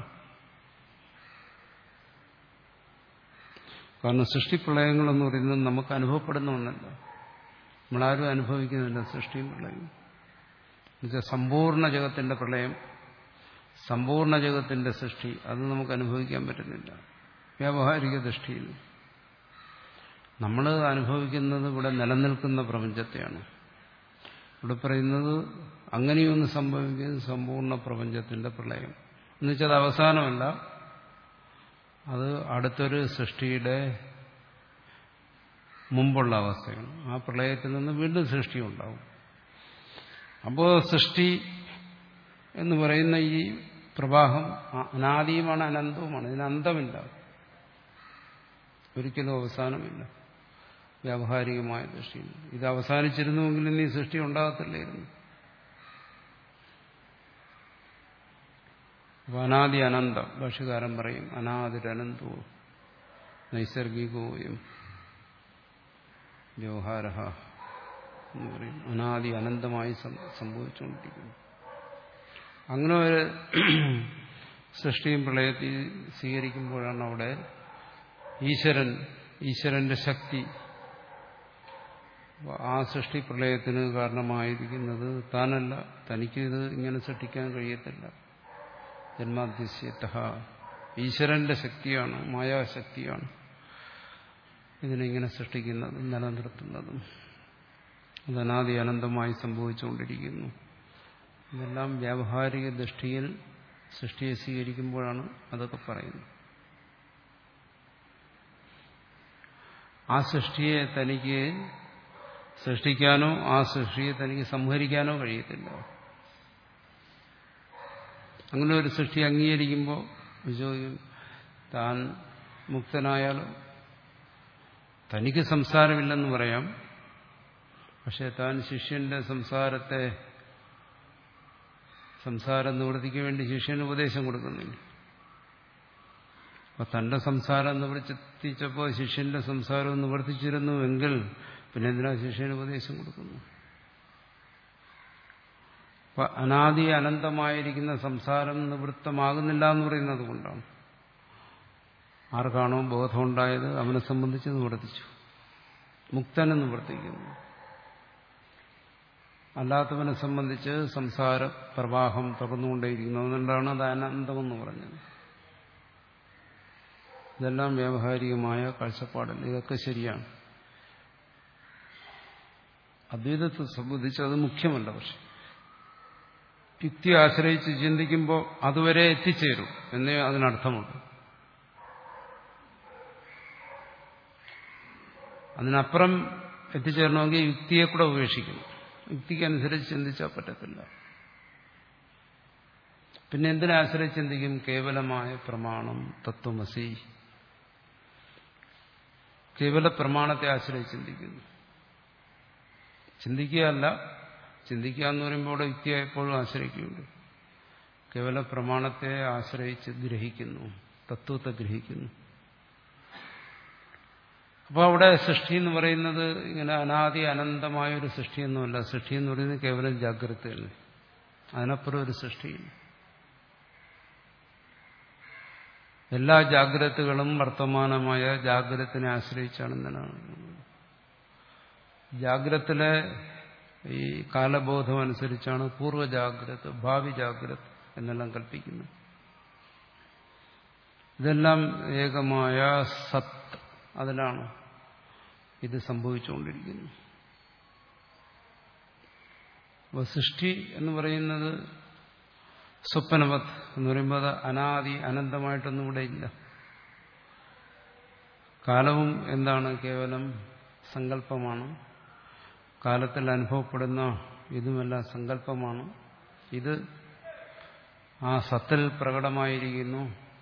കാരണം സൃഷ്ടിപ്രളയങ്ങളെന്ന് പറയുന്നത് നമുക്ക് അനുഭവപ്പെടുന്ന ഒന്നല്ല. നമ്മളാരും അനുഭവിക്കുന്നില്ല സൃഷ്ടിയും പ്രളയവും. എന്നുവെച്ചാൽ സമ്പൂർണ്ണ ജഗത്തിന്റെ പ്രളയം, സമ്പൂർണ്ണ ജഗത്തിന്റെ സൃഷ്ടി, അത് നമുക്ക് അനുഭവിക്കാൻ പറ്റുന്നില്ല വ്യാവഹാരിക ദൃഷ്ടിയിൽ. നമ്മൾ അനുഭവിക്കുന്നത് ഇവിടെ നിലനിൽക്കുന്ന പ്രപഞ്ചത്തെയാണ്. ഇവിടെ പറയുന്നത് അങ്ങനെയൊന്ന് സംഭവിക്കുന്നത് സമ്പൂർണ്ണ പ്രപഞ്ചത്തിന്റെ പ്രളയം എന്നുവെച്ചാൽ അത് അവസാനമല്ല, അത് അടുത്തൊരു സൃഷ്ടിയുടെ മുമ്പുള്ള അവസ്ഥയാണ്. ആ പ്രളയത്തിൽ നിന്ന് വീണ്ടും സൃഷ്ടി ഉണ്ടാവും. അപ്പോൾ സൃഷ്ടി എന്ന് പറയുന്ന ഈ പ്രവാഹം അനാദിയുമാണ്, അനന്തവുമാണ്. ഇതിന് അന്തമില്ല, ഒരിക്കലും അവസാനമില്ല വ്യാവഹാരികമായ ദൃഷ്ടിയിൽ. ഇത് അവസാനിച്ചിരുന്നുവെങ്കിൽ ഇനി സൃഷ്ടി ഉണ്ടാകത്തില്ലായിരുന്നു. അപ്പോൾ അനാദി അനന്തം ഭാഷ്യകാരൻ പറയും. അനാദിരനന്തവും നൈസർഗികവും വ്യവഹാര എന്ന് പറയും. അനാദി അനന്തമായി സംഭവിച്ചുകൊണ്ടിരിക്കുന്നു. അങ്ങനെ ഒരു സൃഷ്ടിയും പ്രളയത്തിൽ സ്വീകരിക്കുമ്പോഴാണ് അവിടെ ഈശ്വരൻ, ഈശ്വരന്റെ ശക്തി, ആ സൃഷ്ടി പ്രളയത്തിന് കാരണമായിരിക്കുന്നത് താനല്ല. തനിക്കിത് ഇങ്ങനെ സൃഷ്ടിക്കാൻ കഴിയത്തില്ല. ജന്മാദ്യസ്യത ഈശ്വരന്റെ ശക്തിയാണ്, മായാശക്തിയാണ് ഇതിനെങ്ങനെ സൃഷ്ടിക്കുന്നതും നിലനിർത്തുന്നതും. അത് അനാദി അനന്തമായി സംഭവിച്ചുകൊണ്ടിരിക്കുന്നു. ഇതെല്ലാം വ്യാവഹാരിക ദൃഷ്ടിയിൽ സൃഷ്ടിയെ സ്വീകരിക്കുമ്പോഴാണ് അതൊക്കെ പറയുന്നത്. ആ സൃഷ്ടിയെ തനിക്ക് സൃഷ്ടിക്കാനോ ആ സൃഷ്ടിയെ തനിക്ക് സംഹരിക്കാനോ കഴിയത്തില്ല. അങ്ങനെ ഒരു സൃഷ്ടി അംഗീകരിക്കുമ്പോൾ ചോദിക്കും, താൻ മുക്തനായാലോ? തനിക്ക് സംസാരമില്ലെന്ന് പറയാം, പക്ഷെ താൻ ശിഷ്യന്റെ സംസാരത്തെ സംസാര നിവൃത്തിക്ക് വേണ്ടി ശിഷ്യന് ഉപദേശം കൊടുക്കുന്നില്ല. അപ്പൊ തന്റെ സംസാരം നിവർത്തിച്ചപ്പോൾ ശിഷ്യന്റെ സംസാരം നിവർത്തിച്ചിരുന്നുവെങ്കിൽ പിന്നെ എന്തിനാ ശിഷ്യന് ഉപദേശം കൊടുക്കുന്നു? അപ്പൊ അനാദി അനന്തമായിരിക്കുന്ന സംസാരം നിവൃത്തമാകുന്നില്ല എന്ന് പറയുന്നത് കൊണ്ടാണ്. ആർക്കാണോ ബോധമുണ്ടായത് അവനെ സംബന്ധിച്ച് നിവർത്തിച്ചു, മുക്തനെ നിവർത്തിക്കുന്നു. അല്ലാത്തവനെ സംബന്ധിച്ച് സംസാര പ്രവാഹം തുറന്നുകൊണ്ടേയിരിക്കുന്നു. അതുകൊണ്ടാണ് അത് അനന്തമെന്ന് പറഞ്ഞത്. ഇതെല്ലാം വ്യാവഹാരികമായ കാഴ്ചപ്പാടല്ല. ഇതൊക്കെ ശരിയാണ്. അദ്വൈതത്തെ സംബന്ധിച്ച് അത് മുഖ്യമല്ല. പക്ഷെ യുക്തി ആശ്രയിച്ച് ചിന്തിക്കുമ്പോൾ അതുവരെ എത്തിച്ചേരും എന്നേ അതിനർത്ഥമുണ്ട്. അതിനപ്പുറം എത്തിച്ചേരണമെങ്കിൽ യുക്തിയെ കൂടെ ഉപേക്ഷിക്കണം. യുക്തിക്കനുസരിച്ച് ചിന്തിച്ചാൽ പറ്റത്തില്ല. പിന്നെ എന്തിനെ ആശ്രയിച്ച് ചിന്തിക്കും? കേവലമായ പ്രമാണം തത്വമസി. കേവല പ്രമാണത്തെ ആശ്രയിച്ച് ചിന്തിക്കുന്നു. ചിന്തിക്കുകയല്ല, ചിന്തിക്കുക എന്ന് പറയുമ്പോൾ ഇവിടെ യുക്തിയെ എപ്പോഴും ആശ്രയിക്കുന്നുണ്ട്. കേവല പ്രമാണത്തെ ആശ്രയിച്ച് ഗ്രഹിക്കുന്നു, തത്വത്തെ ഗ്രഹിക്കുന്നു. അപ്പോൾ അവിടെ സൃഷ്ടി എന്ന് പറയുന്നത് ഇങ്ങനെ അനാദി അനന്തമായൊരു സൃഷ്ടിയൊന്നുമല്ല. സൃഷ്ടി എന്ന് പറയുന്നത് കേവലം ജാഗ്രതയല്ലേ. അതിനപ്പുറം ഒരു സൃഷ്ടിയില്ല. എല്ലാ ജാഗ്രതകളും വർത്തമാനമായ ജാഗ്രതത്തിനെ ആശ്രയിച്ചാണ്. എന്തിനാണ് ജാഗ്രതത്തിലെ ഈ കാലബോധം അനുസരിച്ചാണ് പൂർവ്വജാഗ്രത, ഭാവി ജാഗ്രത എന്നെല്ലാം കൽപ്പിക്കുന്നത്. ഇതെല്ലാം ഏകമായ സത്ത്, അതിലാണ് ഇത് സംഭവിച്ചുകൊണ്ടിരിക്കുന്നത്. അപ്പോൾ സൃഷ്ടി എന്ന് പറയുന്നത് സ്വപ്നവത് എന്ന് പറയുമ്പോൾ അത് അനാദി അനന്തമായിട്ടൊന്നും ഇവിടെ ഇല്ല. കാലവും എന്താണ്? കേവലം സങ്കല്പമാണ്. കാലത്തിൽ അനുഭവപ്പെടുന്ന ഇതുമെല്ലാം സങ്കല്പമാണ്. ഇത് ആ സത്തിൽ പ്രകടമായിരിക്കുന്നു.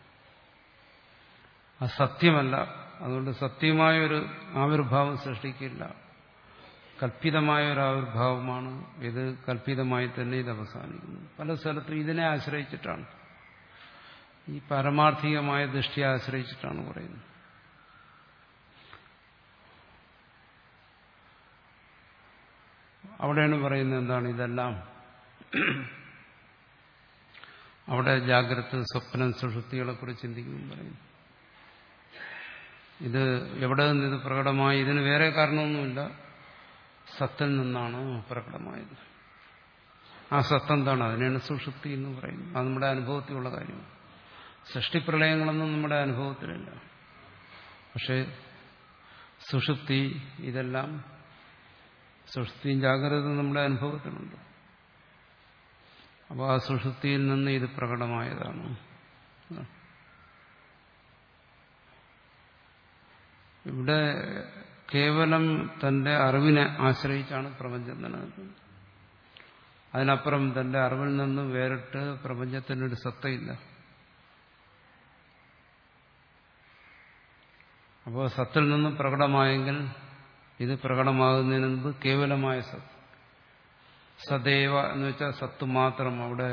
ആ സത്യമല്ല. അതുകൊണ്ട് സത്യമായൊരു ആവിർഭാവം സൃഷ്ടിക്കില്ല. കല്പിതമായ ഒരു ആവിർഭാവമാണ് ഇത്. കല്പിതമായി തന്നെ ഇത് അവസാനിക്കുന്നു. പല സ്ഥലത്തും ഇതിനെ ആശ്രയിച്ചിട്ടാണ്, ഈ പാരമാർത്ഥികമായ ദൃഷ്ടിയെ ആശ്രയിച്ചിട്ടാണ് പറയുന്നത്. അവിടെയാണ് പറയുന്നത് എന്താണ് ഇതെല്ലാം. അവിടെ ജാഗ്രത, സ്വപ്നം, സുഷുപ്തികളെ കുറിച്ച് ചിന്തിക്കുമ്പോൾ പറയുന്നു ഇത് എവിടെ നിന്ന് ഇത് പ്രകടമായി? ഇതിന് വേറെ കാരണമൊന്നുമില്ല, സത്തിൽ നിന്നാണ് പ്രകടമായത്. ആ സത്തെന്താണ്? അതിനെയാണ് സുഷുപ്തി എന്ന് പറയുന്നത്. അത് നമ്മുടെ അനുഭവത്തിലുള്ള കാര്യമാണ്. സൃഷ്ടിപ്രളയങ്ങളൊന്നും നമ്മുടെ അനുഭവത്തിലില്ല. പക്ഷെ സുഷുപ്തി, ഇതെല്ലാം സുഷുപ്തിയും ജാഗ്രത നമ്മുടെ അനുഭവത്തിലുണ്ട്. അപ്പോൾ ആ സുഷുപ്തിയിൽ നിന്ന് ഇത് പ്രകടമായതാണ്. ഇവിടെ കേവലം തന്റെ അറിവിനെ ആശ്രയിച്ചാണ് പ്രപഞ്ചം നിലനിൽക്കുന്നത്. അതിനപ്പുറം തന്റെ അറിവിൽ നിന്ന് വേറിട്ട് പ്രപഞ്ചത്തിനൊരു സത്തയില്ല. അപ്പോൾ സത്തിൽ നിന്ന് പ്രകടമായെങ്കിൽ ഇത് പ്രകടമാകുന്നതിന് മുമ്പ് കേവലമായ സത്ത്, സദൈവ എന്ന് വെച്ചാൽ സത്ത് മാത്രം. അവിടെ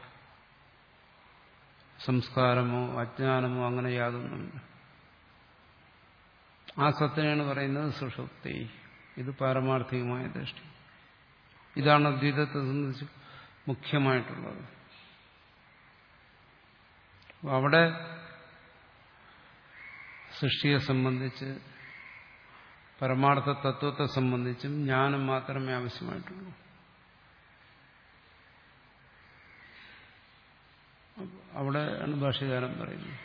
സംസ്കാരമോ അജ്ഞാനമോ അങ്ങനെ യാതൊന്നുമില്ല. ആ സത്തിനാണ് പറയുന്നത് സുഷുപ്തി. ഇത് പാരമാർത്ഥികമായ ദൃഷ്ടി. ഇതാണ് അദ്വൈതത്തെ സംബന്ധിച്ച് മുഖ്യമായിട്ടുള്ളത്. അവിടെ സൃഷ്ടിയെ സംബന്ധിച്ച്, പരമാർത്ഥ തത്വത്തെ സംബന്ധിച്ചും ജ്ഞാനം മാത്രമേ ആവശ്യമായിട്ടുള്ളൂ. അവിടെയാണ് ഭാഷ്യകാരൻ പറയുന്നത്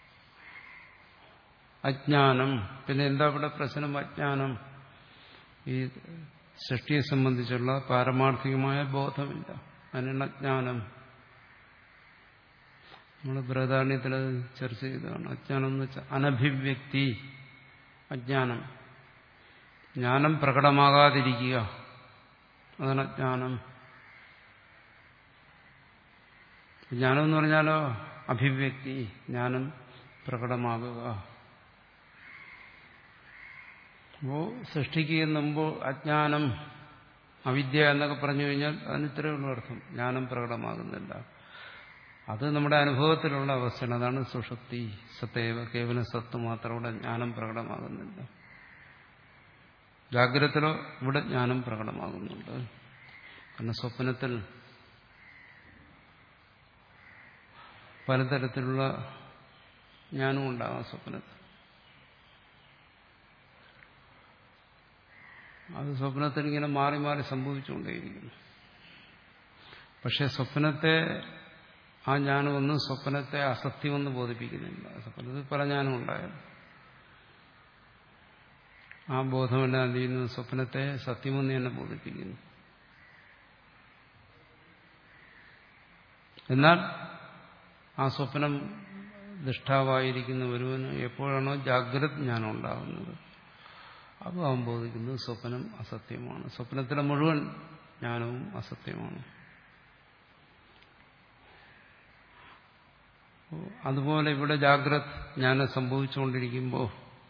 അജ്ഞാനം. പിന്നെ എന്താ ഇവിടെ പ്രശ്നം? അജ്ഞാനം. ഈ സൃഷ്ടിയെ സംബന്ധിച്ചുള്ള പാരമാർത്ഥികമായ ബോധമില്ല. അതിനാണ് അജ്ഞാനം. നമ്മൾ ബൃഹദാരണ്യത്തിൽ ചർച്ച ചെയ്തതാണ്. അജ്ഞാനം എന്ന് വെച്ചാൽ അനഭിവ്യക്തി, അജ്ഞാനം. ജ്ഞാനം പ്രകടമാകാതിരിക്കുക, അതാണ് അജ്ഞാനം. ജ്ഞാനം എന്ന് പറഞ്ഞാലോ അഭിവ്യക്തി, ജ്ഞാനം പ്രകടമാകുക. അപ്പോ സൃഷ്ടിക്ക് മുമ്പ് അജ്ഞാനം, അവിദ്യ എന്നൊക്കെ പറഞ്ഞു കഴിഞ്ഞാൽ അതിന് ഇത്രയുള്ള അർത്ഥം. ജ്ഞാനം പ്രകടമാകുന്നില്ല. അത് നമ്മുടെ അനുഭവത്തിലുള്ള അവസ്ഥയാണ്. അതാണ് സുഷുപ്തി. സത്തേവ, കേവലം സത്ത് മാത്രം. ഇവിടെ ജ്ഞാനം പ്രകടമാകുന്നില്ല. ജാഗ്രതയിലോ ഇവിടെ ജ്ഞാനം പ്രകടമാകുന്നുണ്ട്. കാരണം സ്വപ്നത്തിൽ പലതരത്തിലുള്ള ജ്ഞാനം ഉണ്ടാകാം. സ്വപ്നത്തിൽ അത് സ്വപ്നത്തിൽ ഇങ്ങനെ മാറി മാറി സംഭവിച്ചുകൊണ്ടേയിരിക്കുന്നു. പക്ഷെ സ്വപ്നത്തെ ആ ജ്ഞാനമൊന്നും സ്വപ്നത്തെ അസത്യമെന്ന് ബോധിപ്പിക്കുന്നില്ല. സ്വപ്നത്തിൽ പല ജ്ഞാനം ഉണ്ടായാലും ആ ബോധമെല്ലാം എന്ത് ചെയ്യുന്നു? സ്വപ്നത്തെ സത്യമെന്ന് തന്നെ ബോധിപ്പിക്കുന്നു. എന്നാൽ ആ സ്വപ്നം ദൃഷ്ടാവായിരിക്കുന്ന ഒരുവന് എപ്പോഴാണോ ജാഗ്രത ജ്ഞാനം ഉണ്ടാകുന്നത് അപ്പോൾ അവൻ ബോധിക്കുന്നത് സ്വപ്നം അസത്യമാണ്. സ്വപ്നത്തിലെ മുഴുവൻ ജ്ഞാനവും അസത്യമാണ്. അതുപോലെ ഇവിടെ ജാഗ്രത ജ്ഞാനം സംഭവിച്ചുകൊണ്ടിരിക്കുമ്പോൾ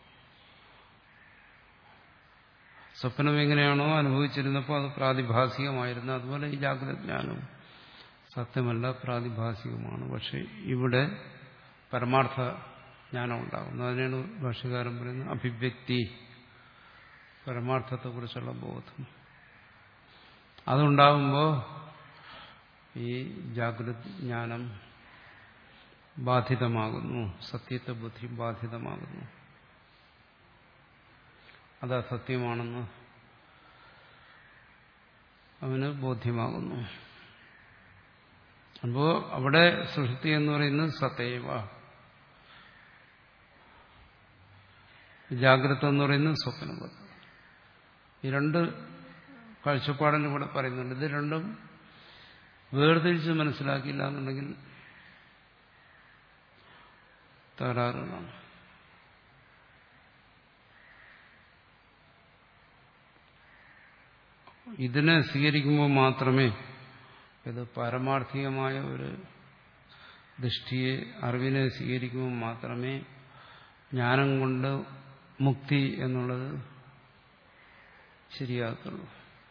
സ്വപ്നം എങ്ങനെയാണോ അനുഭവിച്ചിരുന്നപ്പോൾ അത് പ്രാതിഭാസികമായിരുന്നു, അതുപോലെ ഈ ജാഗ്രത ജ്ഞാനവും സത്യമല്ല, പ്രാതിഭാസികമാണ്. പക്ഷെ ഇവിടെ പരമാർത്ഥ ജ്ഞാനം ഉണ്ടാകുന്നു. അതിനാണ് ഭാഷ്യകാരൻ പറയുന്നത് അഭിവ്യക്തി, പരമാർത്ഥത്തെക്കുറിച്ചുള്ള ബോധം. അതുണ്ടാകുമ്പോൾ ഈ ജാഗ്രത ജ്ഞാനം ബാധിതമാകുന്നു, സത്യത്തെ ബുദ്ധി ബാധിതമാകുന്നു. അത് അസത്യമാണെന്ന് അവന് ബോധ്യമാകുന്നു. അപ്പോൾ അവിടെ സൃഷ്ടി എന്ന് പറയുന്നത് സതൈവ, ജാഗ്രത എന്ന് പറയുന്നത് സ്വപ്നബദ്ധം. ഈ രണ്ട് കാഴ്ചപ്പാടിനും കൂടെ പറയുന്നുണ്ട്. ഇത് രണ്ടും വേർതിരിച്ച് മനസ്സിലാക്കിയില്ല എന്നുണ്ടെങ്കിൽ തകരാറുകളാണ്. ഇതിനെ സ്വീകരിക്കുമ്പോൾ മാത്രമേ, ഇത് പാരമാർത്ഥികമായ ഒരു ദൃഷ്ടിയെ, അറിവിനെ സ്വീകരിക്കുമ്പോൾ മാത്രമേ ജ്ഞാനം കൊണ്ട് മുക്തി എന്നുള്ളത് ശരിയാകത്തുള്ളൂ.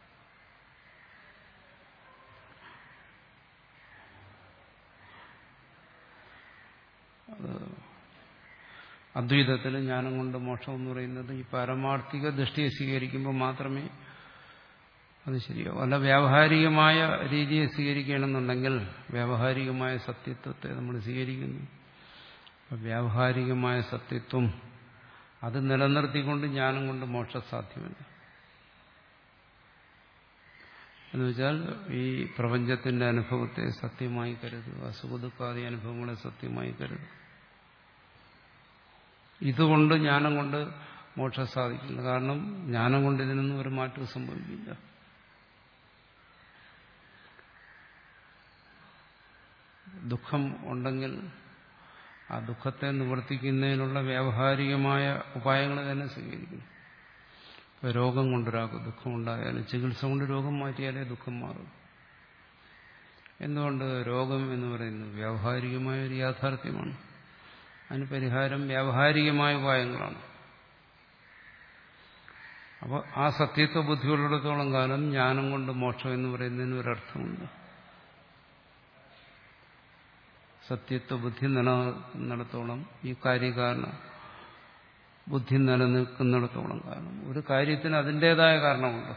അത് അദ്വൈതത്തിൽ ജ്ഞാനം കൊണ്ട് മോക്ഷം എന്ന് പറയുന്നത് ഈ പാരമാർത്ഥിക ദൃഷ്ടിയെ സ്വീകരിക്കുമ്പോൾ മാത്രമേ അത് ശരിയാവും. അല്ല വ്യാവഹാരികമായ രീതിയെ സ്വീകരിക്കണമെന്നുണ്ടെങ്കിൽ വ്യാവഹാരികമായ സത്യത്വത്തെ നമ്മൾ സ്വീകരിക്കുന്നു. വ്യാവഹാരികമായ സത്യത്വം അത് നിലനിർത്തിക്കൊണ്ട് ജ്ഞാനം കൊണ്ട് മോക്ഷം സാധ്യമല്ല. എന്നുവെച്ചാൽ ഈ പ്രപഞ്ചത്തിന്റെ അനുഭവത്തെ സത്യമായി കരുതുക, സുഖദുഃഖാദി അനുഭവങ്ങളെ സത്യമായി കരുതുക. ഇതുകൊണ്ട് ജ്ഞാനം കൊണ്ട് മോക്ഷം സാധിക്കില്ല. കാരണം ജ്ഞാനം കൊണ്ട് ഇതിനൊന്നും ഒരു മാറ്റവും സംഭവിക്കില്ല. ദുഃഖം ഉണ്ടെങ്കിൽ ആ ദുഃഖത്തെ നിവർത്തിക്കുന്നതിനുള്ള വ്യാവഹാരികമായ ഉപായങ്ങൾ തന്നെ സ്വീകരിക്കുന്നു. ഇപ്പോൾ രോഗം കൊണ്ടൊരാൾക്ക് ദുഃഖം ഉണ്ടായാലും ചികിത്സ കൊണ്ട് രോഗം മാറ്റിയാലേ ദുഃഖം മാറും. എന്തുകൊണ്ട്? രോഗം എന്ന് പറയുന്നത് വ്യാവഹാരികമായ ഒരു യാഥാർത്ഥ്യമാണ്. അതിന് പരിഹാരം വ്യാവഹാരികമായ ഉപായങ്ങളാണ്. അപ്പോൾ ആ സത്യത്വ ബുദ്ധിയുള്ളിടത്തോളം കാലം ജ്ഞാനം കൊണ്ട് മോക്ഷം എന്ന് പറയുന്നതിന് ഒരർത്ഥമുണ്ട്. സത്യത്വ ബുദ്ധി നിലനിൽക്കുന്നിടത്തോളം, ഈ കാര്യകാരണ ബുദ്ധി നിലനിൽക്കുന്നിടത്തോളം കാലം ഒരു കാര്യത്തിന് അതിൻ്റെതായ കാരണമുണ്ട്.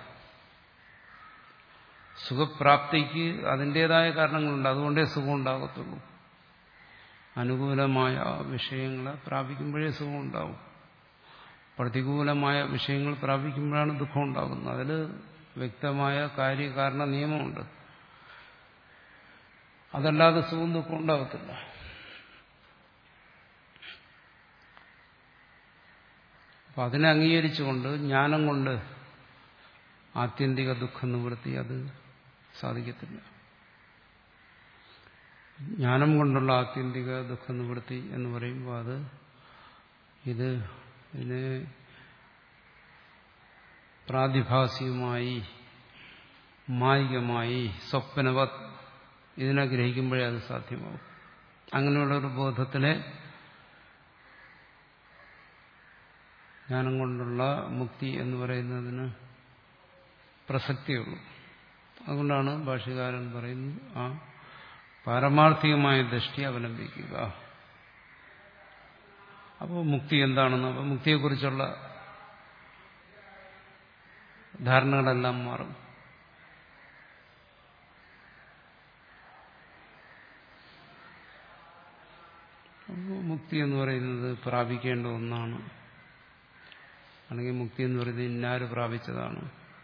സുഖപ്രാപ്തിക്ക് അതിൻ്റെതായ കാരണങ്ങളുണ്ട്. അതുകൊണ്ടേ സുഖം ഉണ്ടാകത്തുള്ളൂ. അനുകൂലമായ വിഷയങ്ങളെ പ്രാപിക്കുമ്പോഴേ സുഖം ഉണ്ടാവും. പ്രതികൂലമായ വിഷയങ്ങൾ പ്രാപിക്കുമ്പോഴാണ് ദുഃഖം ഉണ്ടാകുന്നത്. അതിൽ വ്യക്തമായ കാര്യകാരണ നിയമമുണ്ട്. അതല്ലാതെ സുഖം ദുഃഖം ഉണ്ടാകത്തില്ല. അപ്പം അതിനെ അംഗീകരിച്ചുകൊണ്ട് ജ്ഞാനം കൊണ്ട് ആത്യന്തിക ദുഃഖ നിവൃത്തി അത് സാധിക്കത്തില്ല. ജ്ഞാനം കൊണ്ടുള്ള ആത്യന്തിക ദുഃഖ നിവൃത്തി എന്ന് പറയുമ്പോൾ അത് ഇത് ഇതിനെ പ്രാതിഭാസികമായി മായികമായി സ്വപ്നവത് ഇതിനെ ഗ്രഹിക്കുമ്പോഴേ അത് സാധ്യമാവും. അങ്ങനെയുള്ള ഒരു ബോധത്തിലെ ജ്ഞാനം കൊണ്ടുള്ള മുക്തി എന്ന് പറയുന്നതിന് പ്രസക്തിയുള്ളൂ. അതുകൊണ്ടാണ് ഭാഷ്യകാരൻ പറയുന്നത് ആ പാരമാർത്ഥികമായ ദൃഷ്ടി അവലംബിക്കുക. അപ്പോൾ മുക്തി എന്താണെന്ന്, അപ്പോൾ മുക്തിയെക്കുറിച്ചുള്ള ധാരണകളെല്ലാം മാറും. അപ്പോൾ മുക്തി എന്ന് പറയുന്നത് പ്രാപിക്കേണ്ട ഒന്നാണ്, അല്ലെങ്കിൽ മുക്തി എന്ന് പറയുന്നത് ഇന്നാര് പ്രാപിച്ചതാണ്,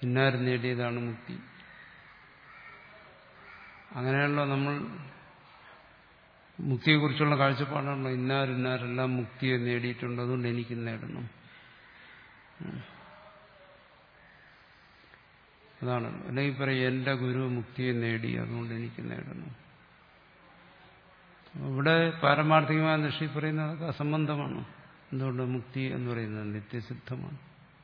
ഇന്നാരും നേടിയതാണ് മുക്തി. അങ്ങനെയാണല്ലോ നമ്മൾ മുക്തിയെക്കുറിച്ചുള്ള കാഴ്ചപ്പാടാണല്ലോ ഇന്നാരിന്നാരെല്ലാം മുക്തിയെ നേടിയിട്ടുണ്ട്, അതുകൊണ്ട് എനിക്ക് നേടണം. അതാണല്ലോ. അല്ലെങ്കിൽ പറയും എന്റെ ഗുരു മുക്തിയെ നേടി, അതുകൊണ്ട് എനിക്ക് നേടണം. ഇവിടെ പാരമാർത്ഥികമായ ദൃഷ്ടി പറയുന്നത് അസംബന്ധമാണ്. എന്തുകൊണ്ട്? മുക്തി എന്ന് പറയുന്നത് നിത്യസിദ്ധമാണ്.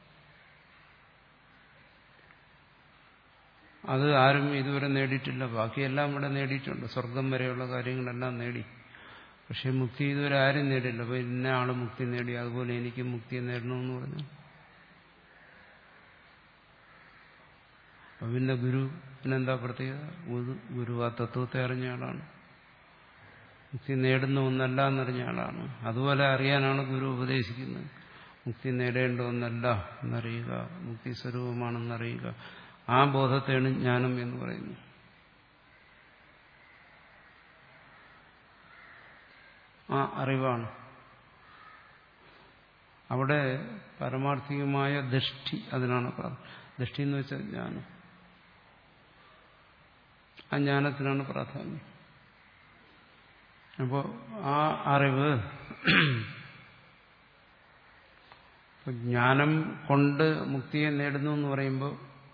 അത് ആരും ഇതുവരെ നേടിയിട്ടില്ല. ബാക്കിയെല്ലാം ഇവിടെ നേടിയിട്ടുണ്ട്. സ്വർഗം വരെയുള്ള കാര്യങ്ങളെല്ലാം നേടി. പക്ഷെ മുക്തി ഇതുവരെ ആരും നേടില്ല. അപ്പൊ ഇന്ന ആള് മുക്തി നേടി, അതുപോലെ എനിക്ക് മുക്തി നേടണമെന്ന് പറഞ്ഞു. അപ്പൊ പിന്നെ ഗുരു പിന്നെന്താ പ്രത്യേകത? ഗുരു ആ തത്വത്തെ അറിഞ്ഞ ആളാണ്, മുക്തി നേടുന്ന ഒന്നല്ല എന്നറിഞ്ഞ ആളാണ്. അതുപോലെ അറിയാനാണ് ഗുരു ഉപദേശിക്കുന്നത്. മുക്തി നേടേണ്ട ഒന്നല്ല എന്നറിയുക, മുക്തി സ്വരൂപമാണെന്നറിയുക. ആ ബോധത്തെയാണ് ജ്ഞാനം എന്ന് പറയുന്നത്. ആ അറിവാണ്. അവിടെ പരമാർത്ഥികമായ ദൃഷ്ടി, അതിനാണ് ദൃഷ്ടി എന്ന് വെച്ചാൽ ജ്ഞാനം. ആ ജ്ഞാനത്തിനാണ് പ്രാധാന്യം. അപ്പോൾ ആ അറിവ് ജ്ഞാനം കൊണ്ട് മുക്തിയെ നേടുന്നു എന്ന് പറയുമ്പോൾ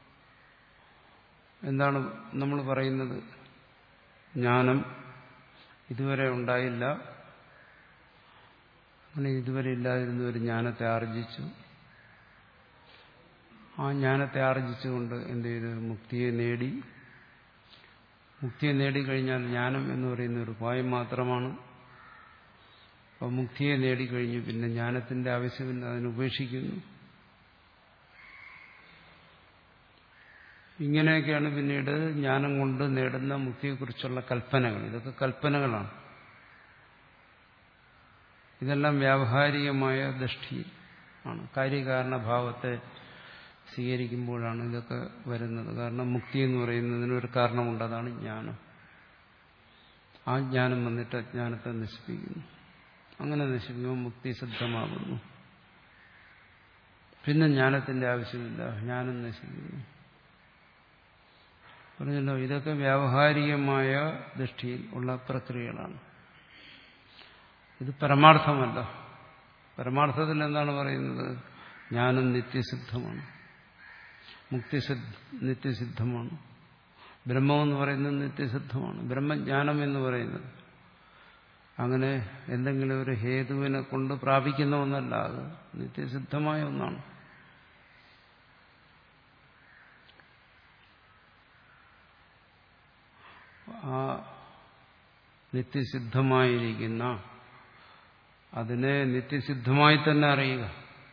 എന്താണ് നമ്മൾ പറയുന്നത്? ജ്ഞാനം ഇതുവരെ ഉണ്ടായില്ല, അങ്ങനെ ഇതുവരെ ഇല്ലാതിരുന്ന ഒരു ജ്ഞാനത്തെ ആർജിച്ചു. ആ ജ്ഞാനത്തെ ആർജിച്ചുകൊണ്ട് എന്ത് ചെയ്തു? മുക്തിയെ നേടി. മുക്തിയെ നേടിക്കഴിഞ്ഞാൽ ജ്ഞാനം എന്ന് പറയുന്ന ഒരു ഉപായം മാത്രമാണ്. അപ്പോൾ മുക്തിയെ നേടിക്കഴിഞ്ഞു, പിന്നെ ജ്ഞാനത്തിന്റെ ആവശ്യമില്ല, അതിനുപേക്ഷിക്കുന്നു. ഇങ്ങനെയൊക്കെയാണ് പിന്നീട് ജ്ഞാനം കൊണ്ട് നേടുന്ന മുക്തിയെക്കുറിച്ചുള്ള കൽപ്പനകൾ. ഇതൊക്കെ കൽപ്പനകളാണ്. ഇതെല്ലാം വ്യാവഹാരികമായ ദൃഷ്ടി ആണ്. കാര്യകാരണഭാവത്തെ സ്വീകരിക്കുമ്പോഴാണ് ഇതൊക്കെ വരുന്നത്. കാരണം മുക്തി എന്ന് പറയുന്നതിനൊരു കാരണമുണ്ട്, അതാണ് ജ്ഞാനം. ആ ജ്ഞാനം വന്നിട്ട് അജ്ഞാനത്തെ നശിപ്പിക്കുന്നു. അങ്ങനെ നശിപ്പിക്കുമ്പോൾ മുക്തി സിദ്ധമാകുന്നു. പിന്നെ ജ്ഞാനത്തിന്റെ ആവശ്യമില്ല, ജ്ഞാനം നശിക്കുന്നു. പറഞ്ഞല്ലോ, ഇതൊക്കെ വ്യാവഹാരികമായ ദൃഷ്ടിയിൽ ഉള്ള പ്രക്രിയകളാണ്. ഇത് പരമാർത്ഥമല്ല. പരമാർത്ഥത്തിൽ എന്താണ് പറയുന്നത്? ജ്ഞാനം നിത്യസിദ്ധമാണ്, മുക്തി നിത്യസിദ്ധമാണ്, ബ്രഹ്മമെന്ന് പറയുന്നത് നിത്യസിദ്ധമാണ്. ബ്രഹ്മജ്ഞാനം എന്ന് പറയുന്നത് അങ്ങനെ എന്തെങ്കിലും ഒരു ഹേതുവിനെ കൊണ്ട് പ്രാപിക്കുന്ന ഒന്നല്ല, അത് നിത്യസിദ്ധമായ ഒന്നാണ്. ആ നിത്യസിദ്ധമായിരിക്കുന്ന അതിനെ നിത്യസിദ്ധമായി തന്നെ അറിയുക.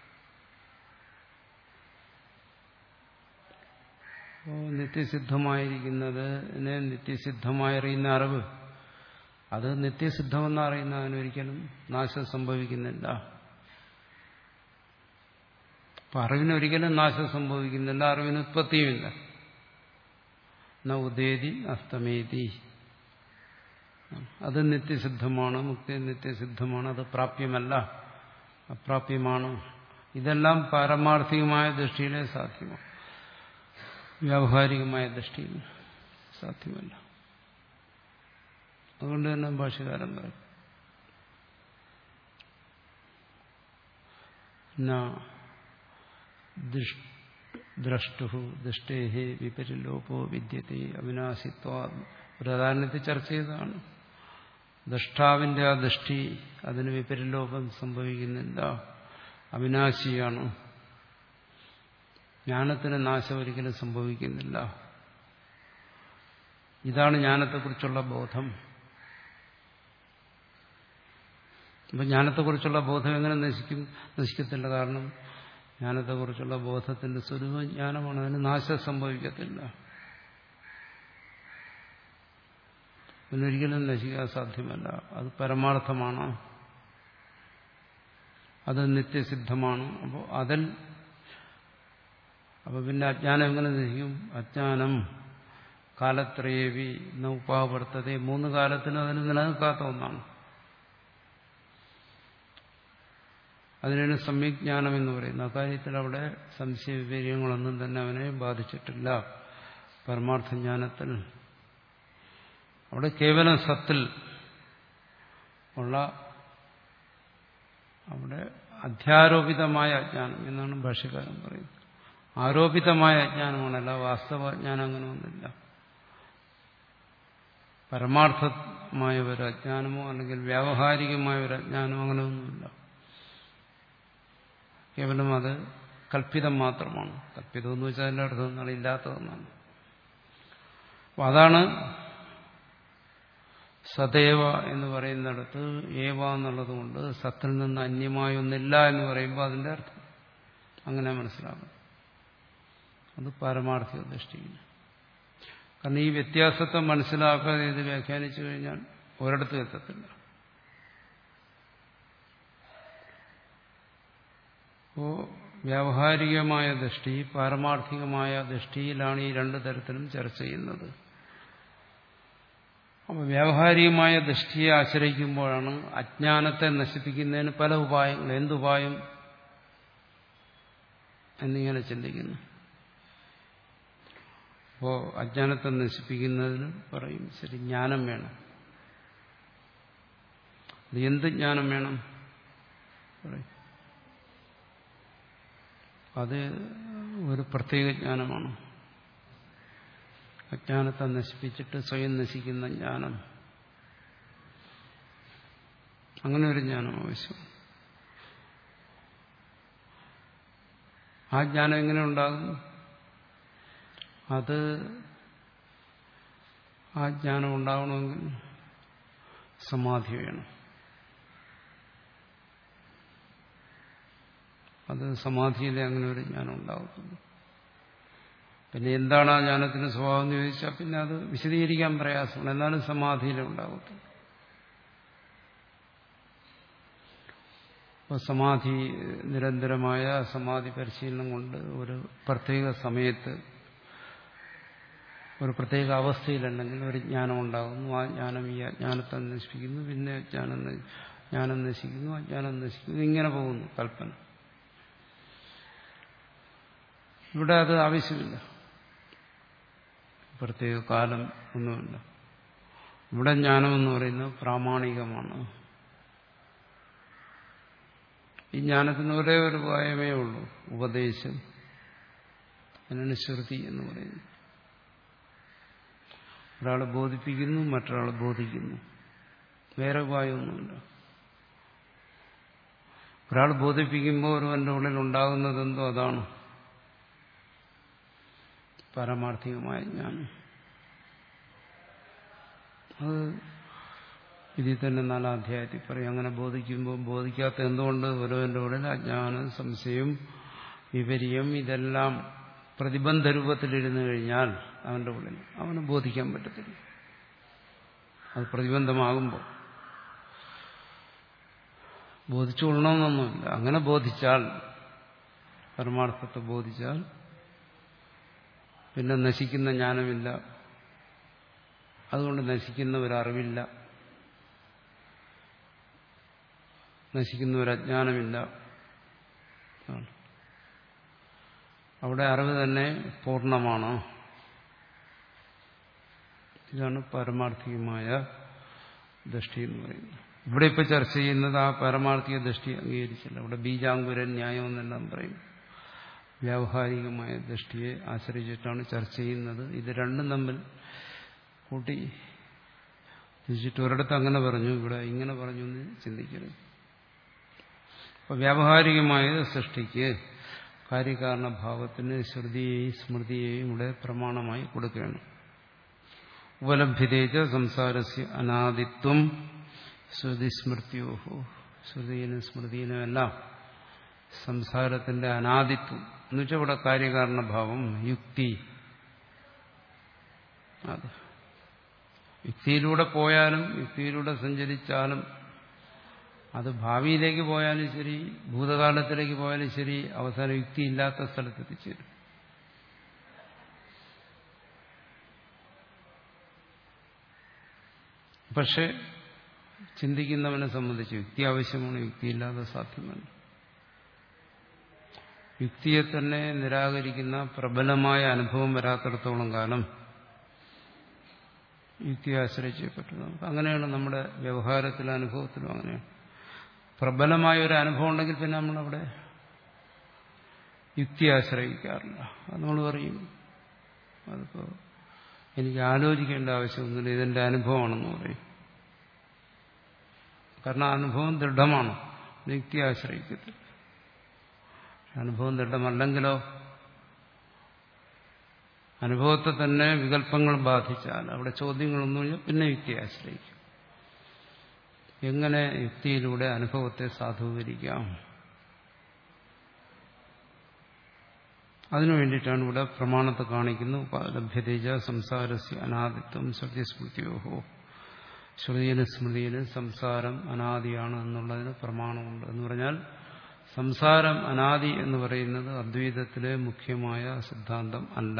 നിത്യസിദ്ധമായിരിക്കുന്നതിനെ നിത്യസിദ്ധമായി അറിയുന്ന അറിവ്, അത് നിത്യസിദ്ധമെന്ന് അറിയുന്ന അതിനൊരിക്കലും നാശം സംഭവിക്കുന്നില്ല. അപ്പൊ അറിവിനൊരിക്കലും നാശം സംഭവിക്കുന്നില്ല, അറിവിന് ഉത്പത്തിയുമില്ല. ന ഉദേതി അസ്തമേതി, അത് നിത്യസിദ്ധമാണ്. മുക്തി നിത്യസിദ്ധമാണ്, അത് പ്രാപ്യമല്ല, അപ്രാപ്യമാണ്. ഇതെല്ലാം പാരമാർത്ഥികമായ ദൃഷ്ടിയിലെ സാധ്യമാണ്, വ്യാവഹാരികമായ ദൃഷ്ടിയിൽ സാധ്യമല്ല. അതുകൊണ്ട് തന്നെ ഭാഷ്യകാരൻ പറയും, ദ്രഷ്ടു ദൃഷ്ടേഹേ വിപരിലോപോ വിദ്യത്തെ അവിനാശിത്വ. പ്രധാനത്തിൽ ചർച്ച ചെയ്തതാണ്. ദ്രഷ്ടാവിന്റെ ആ ദൃഷ്ടി, അതിന് വിപരിലോപം സംഭവിക്കുന്നില്ല, അവിനാശിയാണ്. ജ്ഞാനത്തിന് നാശം ഒരിക്കലും സംഭവിക്കുന്നില്ല. ഇതാണ് ജ്ഞാനത്തെക്കുറിച്ചുള്ള ബോധം. അപ്പം ജ്ഞാനത്തെക്കുറിച്ചുള്ള ബോധം എങ്ങനെ നശിക്കും? നശിക്കത്തില്ല. കാരണം ജ്ഞാനത്തെക്കുറിച്ചുള്ള ബോധത്തിന്റെ സ്വരൂപം ജ്ഞാനമാണ്, അതിന് നാശം സംഭവിക്കത്തില്ല. അതിനൊരിക്കലും നശിക്കാൻ സാധ്യമല്ല. അത് പരമാർത്ഥമാണ്, അത് നിത്യസിദ്ധമാണ്. അപ്പോൾ അതിൽ അപ്പൊ പിന്നെ അജ്ഞാനം എങ്ങനെ നശിക്കും? അജ്ഞാനം കാലത്രയേവി നൗപാവർത്തത, മൂന്ന് കാലത്തിനും അതിന് നിലനിൽക്കാത്ത ഒന്നാണ്. അതിനാണ് സമ്യജ്ഞാനം എന്ന് പറയുന്നത്. അക്കാര്യത്തിൽ അവിടെ സംശയ വിപര്യങ്ങളൊന്നും തന്നെ അവനെ ബാധിച്ചിട്ടില്ല. പരമാർത്ഥ ജ്ഞാനത്തിൽ അവിടെ കേവലം സത്തിൽ ഉള്ള അവിടെ അധ്യാരോപിതമായ അജ്ഞാനം എന്നാണ് ഭാഷ്യകാരൻ പറയുന്നത്. ആരോപിതമായ അജ്ഞാനമാണല്ല, വാസ്തവ അജ്ഞാനം അങ്ങനെ ഒന്നുമില്ല. പരമാർത്ഥമായ ഒരു അജ്ഞാനമോ അല്ലെങ്കിൽ വ്യാവഹാരികമായ ഒരു അജ്ഞാനമോ അങ്ങനെ ഒന്നുമില്ല. കേവലം അത് കല്പിതം മാത്രമാണ്. കല്പിതം എന്ന് വെച്ചാൽ അതിൻ്റെ അർത്ഥം എന്താണ്? ഇല്ലാത്തതെന്നാണ്. അപ്പം അതാണ് സദേവ എന്ന് പറയുന്നിടത്ത് ഏവ എന്നുള്ളതുകൊണ്ട് സത്തിൽ നിന്ന് അന്യമായ ഒന്നില്ല എന്ന് പറയുമ്പോൾ അതിൻ്റെ അർത്ഥം അങ്ങനെ മനസ്സിലാകും. അത് പാരമാർത്ഥിക ദൃഷ്ടിയില്ല. കാരണം ഈ വ്യത്യാസത്തെ മനസ്സിലാക്കാതെ ഇത് വ്യാഖ്യാനിച്ചു കഴിഞ്ഞാൽ ഒരിടത്തും എത്തത്തില്ല. അപ്പോൾ വ്യാവഹാരികമായ ദൃഷ്ടി പാരമാർത്ഥികമായ ദൃഷ്ടിയിലാണ് ഈ രണ്ടു തരത്തിലും ചർച്ച ചെയ്യുന്നത്. അപ്പോൾ വ്യാവഹാരികമായ ദൃഷ്ടിയെ ആശ്രയിക്കുമ്പോഴാണ് അജ്ഞാനത്തെ നശിപ്പിക്കുന്നതിന് പല ഉപായങ്ങൾ, എന്തുപായം എന്നിങ്ങനെ ചിന്തിക്കുന്നു. അപ്പോൾ അജ്ഞാനത്തെ നശിപ്പിക്കുന്നതിന് പറയും ശരി ജ്ഞാനം വേണം. അത് എന്ത് ജ്ഞാനം വേണം പറയും? അത് ഒരു പ്രത്യേക ജ്ഞാനമാണ്. അജ്ഞാനത്തെ നശിപ്പിച്ചിട്ട് സ്വയം നശിക്കുന്ന ജ്ഞാനം, അങ്ങനെ ഒരു ജ്ഞാനം ആവശ്യം. ആ ജ്ഞാനം എങ്ങനെ ഉണ്ടാകും? അത് ആ ജ്ഞാനം ഉണ്ടാവണമെങ്കിൽ സമാധി വേണം. അത് സമാധിയിലെ അങ്ങനെ ഒരു ജ്ഞാനം ഉണ്ടാകത്തുള്ളൂ. പിന്നെ എന്താണ് ആ ജ്ഞാനത്തിന് സ്വഭാവം എന്ന് ചോദിച്ചാൽ പിന്നെ അത് വിശദീകരിക്കാൻ പ്രയാസമാണ്. എന്നാലും സമാധിയിലേ ഉണ്ടാകത്തുള്ളൂ. അപ്പോൾ സമാധി, നിരന്തരമായ സമാധി പരിശീലനം കൊണ്ട് ഒരു പ്രത്യേക സമയത്ത് ഒരു പ്രത്യേക അവസ്ഥയിലുണ്ടെങ്കിൽ ഒരു ജ്ഞാനം ഉണ്ടാകുന്നു. ആ ജ്ഞാനം ഈ അജ്ഞാനത്തെ നശിപ്പിക്കുന്നു, പിന്നെ ജ്ഞാനം ജ്ഞാനം നശിക്കുന്നു, അജ്ഞാനം നശിക്കുന്നു, ഇങ്ങനെ പോകുന്നു കൽപ്പന. ഇവിടെ അത് ആവശ്യമില്ല, പ്രത്യേക കാലം ഒന്നുമില്ല. ഇവിടെ ജ്ഞാനമെന്ന് പറയുന്നത് പ്രാമാണികമാണ്. ഈ ജ്ഞാനത്തിന് ഒരേ ഒരു ഉപായമേ ഉള്ളൂ, ഉപദേശം. അതിനാണ് ശ്രുതി എന്ന് പറയുന്നത്. ഒരാൾ ബോധിപ്പിക്കുന്നു, മറ്റൊരാൾ ബോധിക്കുന്നു, വേറെ ഉപായമൊന്നുമില്ല. ഒരാൾ ബോധിപ്പിക്കുമ്പോൾ ഒരുവന്റെ ഉള്ളിൽ ഉണ്ടാകുന്നതെന്തോ അതാണ് പാരമാർത്ഥികമായ ജ്ഞാനം. അത് ഇതിൽ തന്നെ നാലാം അധ്യായത്തിൽ പറയും. അങ്ങനെ ബോധിക്കുമ്പോൾ ബോധിക്കാത്ത എന്തുകൊണ്ട്? ഒരുവന്റെ ഉള്ളിൽ അജ്ഞാനം, സംശയം, വിപര്യം ഇതെല്ലാം പ്രതിബന്ധ രൂപത്തിലിരുന്നു കഴിഞ്ഞാൽ അവന്റെ ഉള്ളിൽ അവന് ബോധിക്കാൻ പറ്റത്തില്ല. അത് പ്രതിബന്ധമാകുമ്പോൾ ബോധിച്ചുകൊള്ളണമെന്നൊന്നുമില്ല. അങ്ങനെ ബോധിച്ചാൽ, പരമാർത്ഥത്തെ ബോധിച്ചാൽ പിന്നെ നശിക്കുന്ന ജ്ഞാനമില്ല, അതുകൊണ്ട് നശിക്കുന്ന ഒരറിവില്ല, നശിക്കുന്ന ഒരു അജ്ഞാനമില്ല. അവിടെ അറിവ് തന്നെ പൂർണ്ണമാണ്. ഇതാണ് പാരമാർത്ഥികമായ ദൃഷ്ടി എന്ന് പറയുന്നത്. ഇവിടെ ഇപ്പോൾ ചർച്ച ചെയ്യുന്നത് ആ പാരമാർത്ഥിക ദൃഷ്ടി അംഗീകരിച്ചില്ല. അവിടെ ബീജാങ്കുരൻ ന്യായം എന്നെല്ലാം പറയും. വ്യാവഹാരികമായ ദൃഷ്ടിയെ ആശ്രയിച്ചിട്ടാണ് ചർച്ച ചെയ്യുന്നത്. ഇത് രണ്ടും തമ്മിൽ കൂട്ടി തിരിച്ചിട്ട് ഒരിടത്ത് അങ്ങനെ പറഞ്ഞു, ഇവിടെ ഇങ്ങനെ പറഞ്ഞു എന്ന് ചിന്തിക്കരുത്. അപ്പോൾ വ്യാവഹാരികമായ സൃഷ്ടിക്ക് കാര്യകാരണഭാവത്തിന് ശ്രുതിയെയും സ്മൃതിയെയും ഇവിടെ പ്രമാണമായി കൊടുക്കുകയാണ്. ഉപലഭ്യതേജ സംസാരസ്യ അനാദിത്വം ശ്രുതിസ്മൃത്യോഹോ, ശ്രുതിയിലും സ്മൃതിയിലുമെല്ലാം സംസാരത്തിന്റെ അനാദിത്വം എന്ന് വെച്ചാൽ ഇവിടെ കാര്യകാരണഭാവം, യുക്തി. അത് യുക്തിയിലൂടെ പോയാലും യുക്തിയിലൂടെ സഞ്ചരിച്ചാലും, അത് ഭാവിയിലേക്ക് പോയാലും ശരി, ഭൂതകാലത്തിലേക്ക് പോയാലും ശരി, അവസാനം യുക്തിയില്ലാത്ത സ്ഥലത്ത് എത്തിച്ചേരും. പക്ഷെ ചിന്തിക്കുന്നവനെ സംബന്ധിച്ച് യുക്തി ആവശ്യമാണ്, യുക്തിയില്ലാതെ സാധ്യമല്ല. യുക്തിയെ തന്നെ നിരാകരിക്കുന്ന പ്രബലമായ അനുഭവം വരാത്തിടത്തോളം കാലം യുക്തിയെ ആശ്രയിച്ചേ പറ്റും. അങ്ങനെയാണ് നമ്മുടെ വ്യവഹാരത്തിലും അനുഭവത്തിലും അങ്ങനെയാണ്. പ്രബലമായ ഒരു അനുഭവം ഉണ്ടെങ്കിൽ പിന്നെ നമ്മളവിടെ യുക്തി ആശ്രയിക്കാറില്ല. അത് നമ്മൾ പറയും അതിപ്പോൾ എനിക്ക് ആലോചിക്കേണ്ട ആവശ്യമൊന്നുമില്ല, ഇതെന്റെ അനുഭവമാണെന്ന് പറയും. കാരണം അനുഭവം ദൃഢമാണ്, യുക്തി ആശ്രയിക്കത്തില്ല. അനുഭവം ദൃഢമല്ലെങ്കിലോ അനുഭവത്തെ തന്നെ വികല്പങ്ങൾ ബാധിച്ചാൽ അവിടെ ചോദ്യങ്ങളൊന്നുമില്ല, പിന്നെ യുക്തിയെ ആശ്രയിക്കും. എങ്ങനെ യുക്തിയിലൂടെ അനുഭവത്തെ സാധൂകരിക്കാം? അതിനു വേണ്ടിയിട്ടാണ് ഇവിടെ പ്രമാണത്തെ കാണിക്കുന്നു. ലഭ്യതേജ സംസാരസ്യ അനാദിത്വം ശ്രുതിസ്മൃതിയോഹോ. ശ്രുതിയിലും സ്മൃതിയിലും സംസാരം അനാദിയാണ് എന്നുള്ളതിന് പ്രമാണമുണ്ട്. എന്ന് പറഞ്ഞാൽ സംസാരം അനാദി എന്ന് പറയുന്നത് അദ്വൈതത്തിലെ മുഖ്യമായ സിദ്ധാന്തം അല്ല.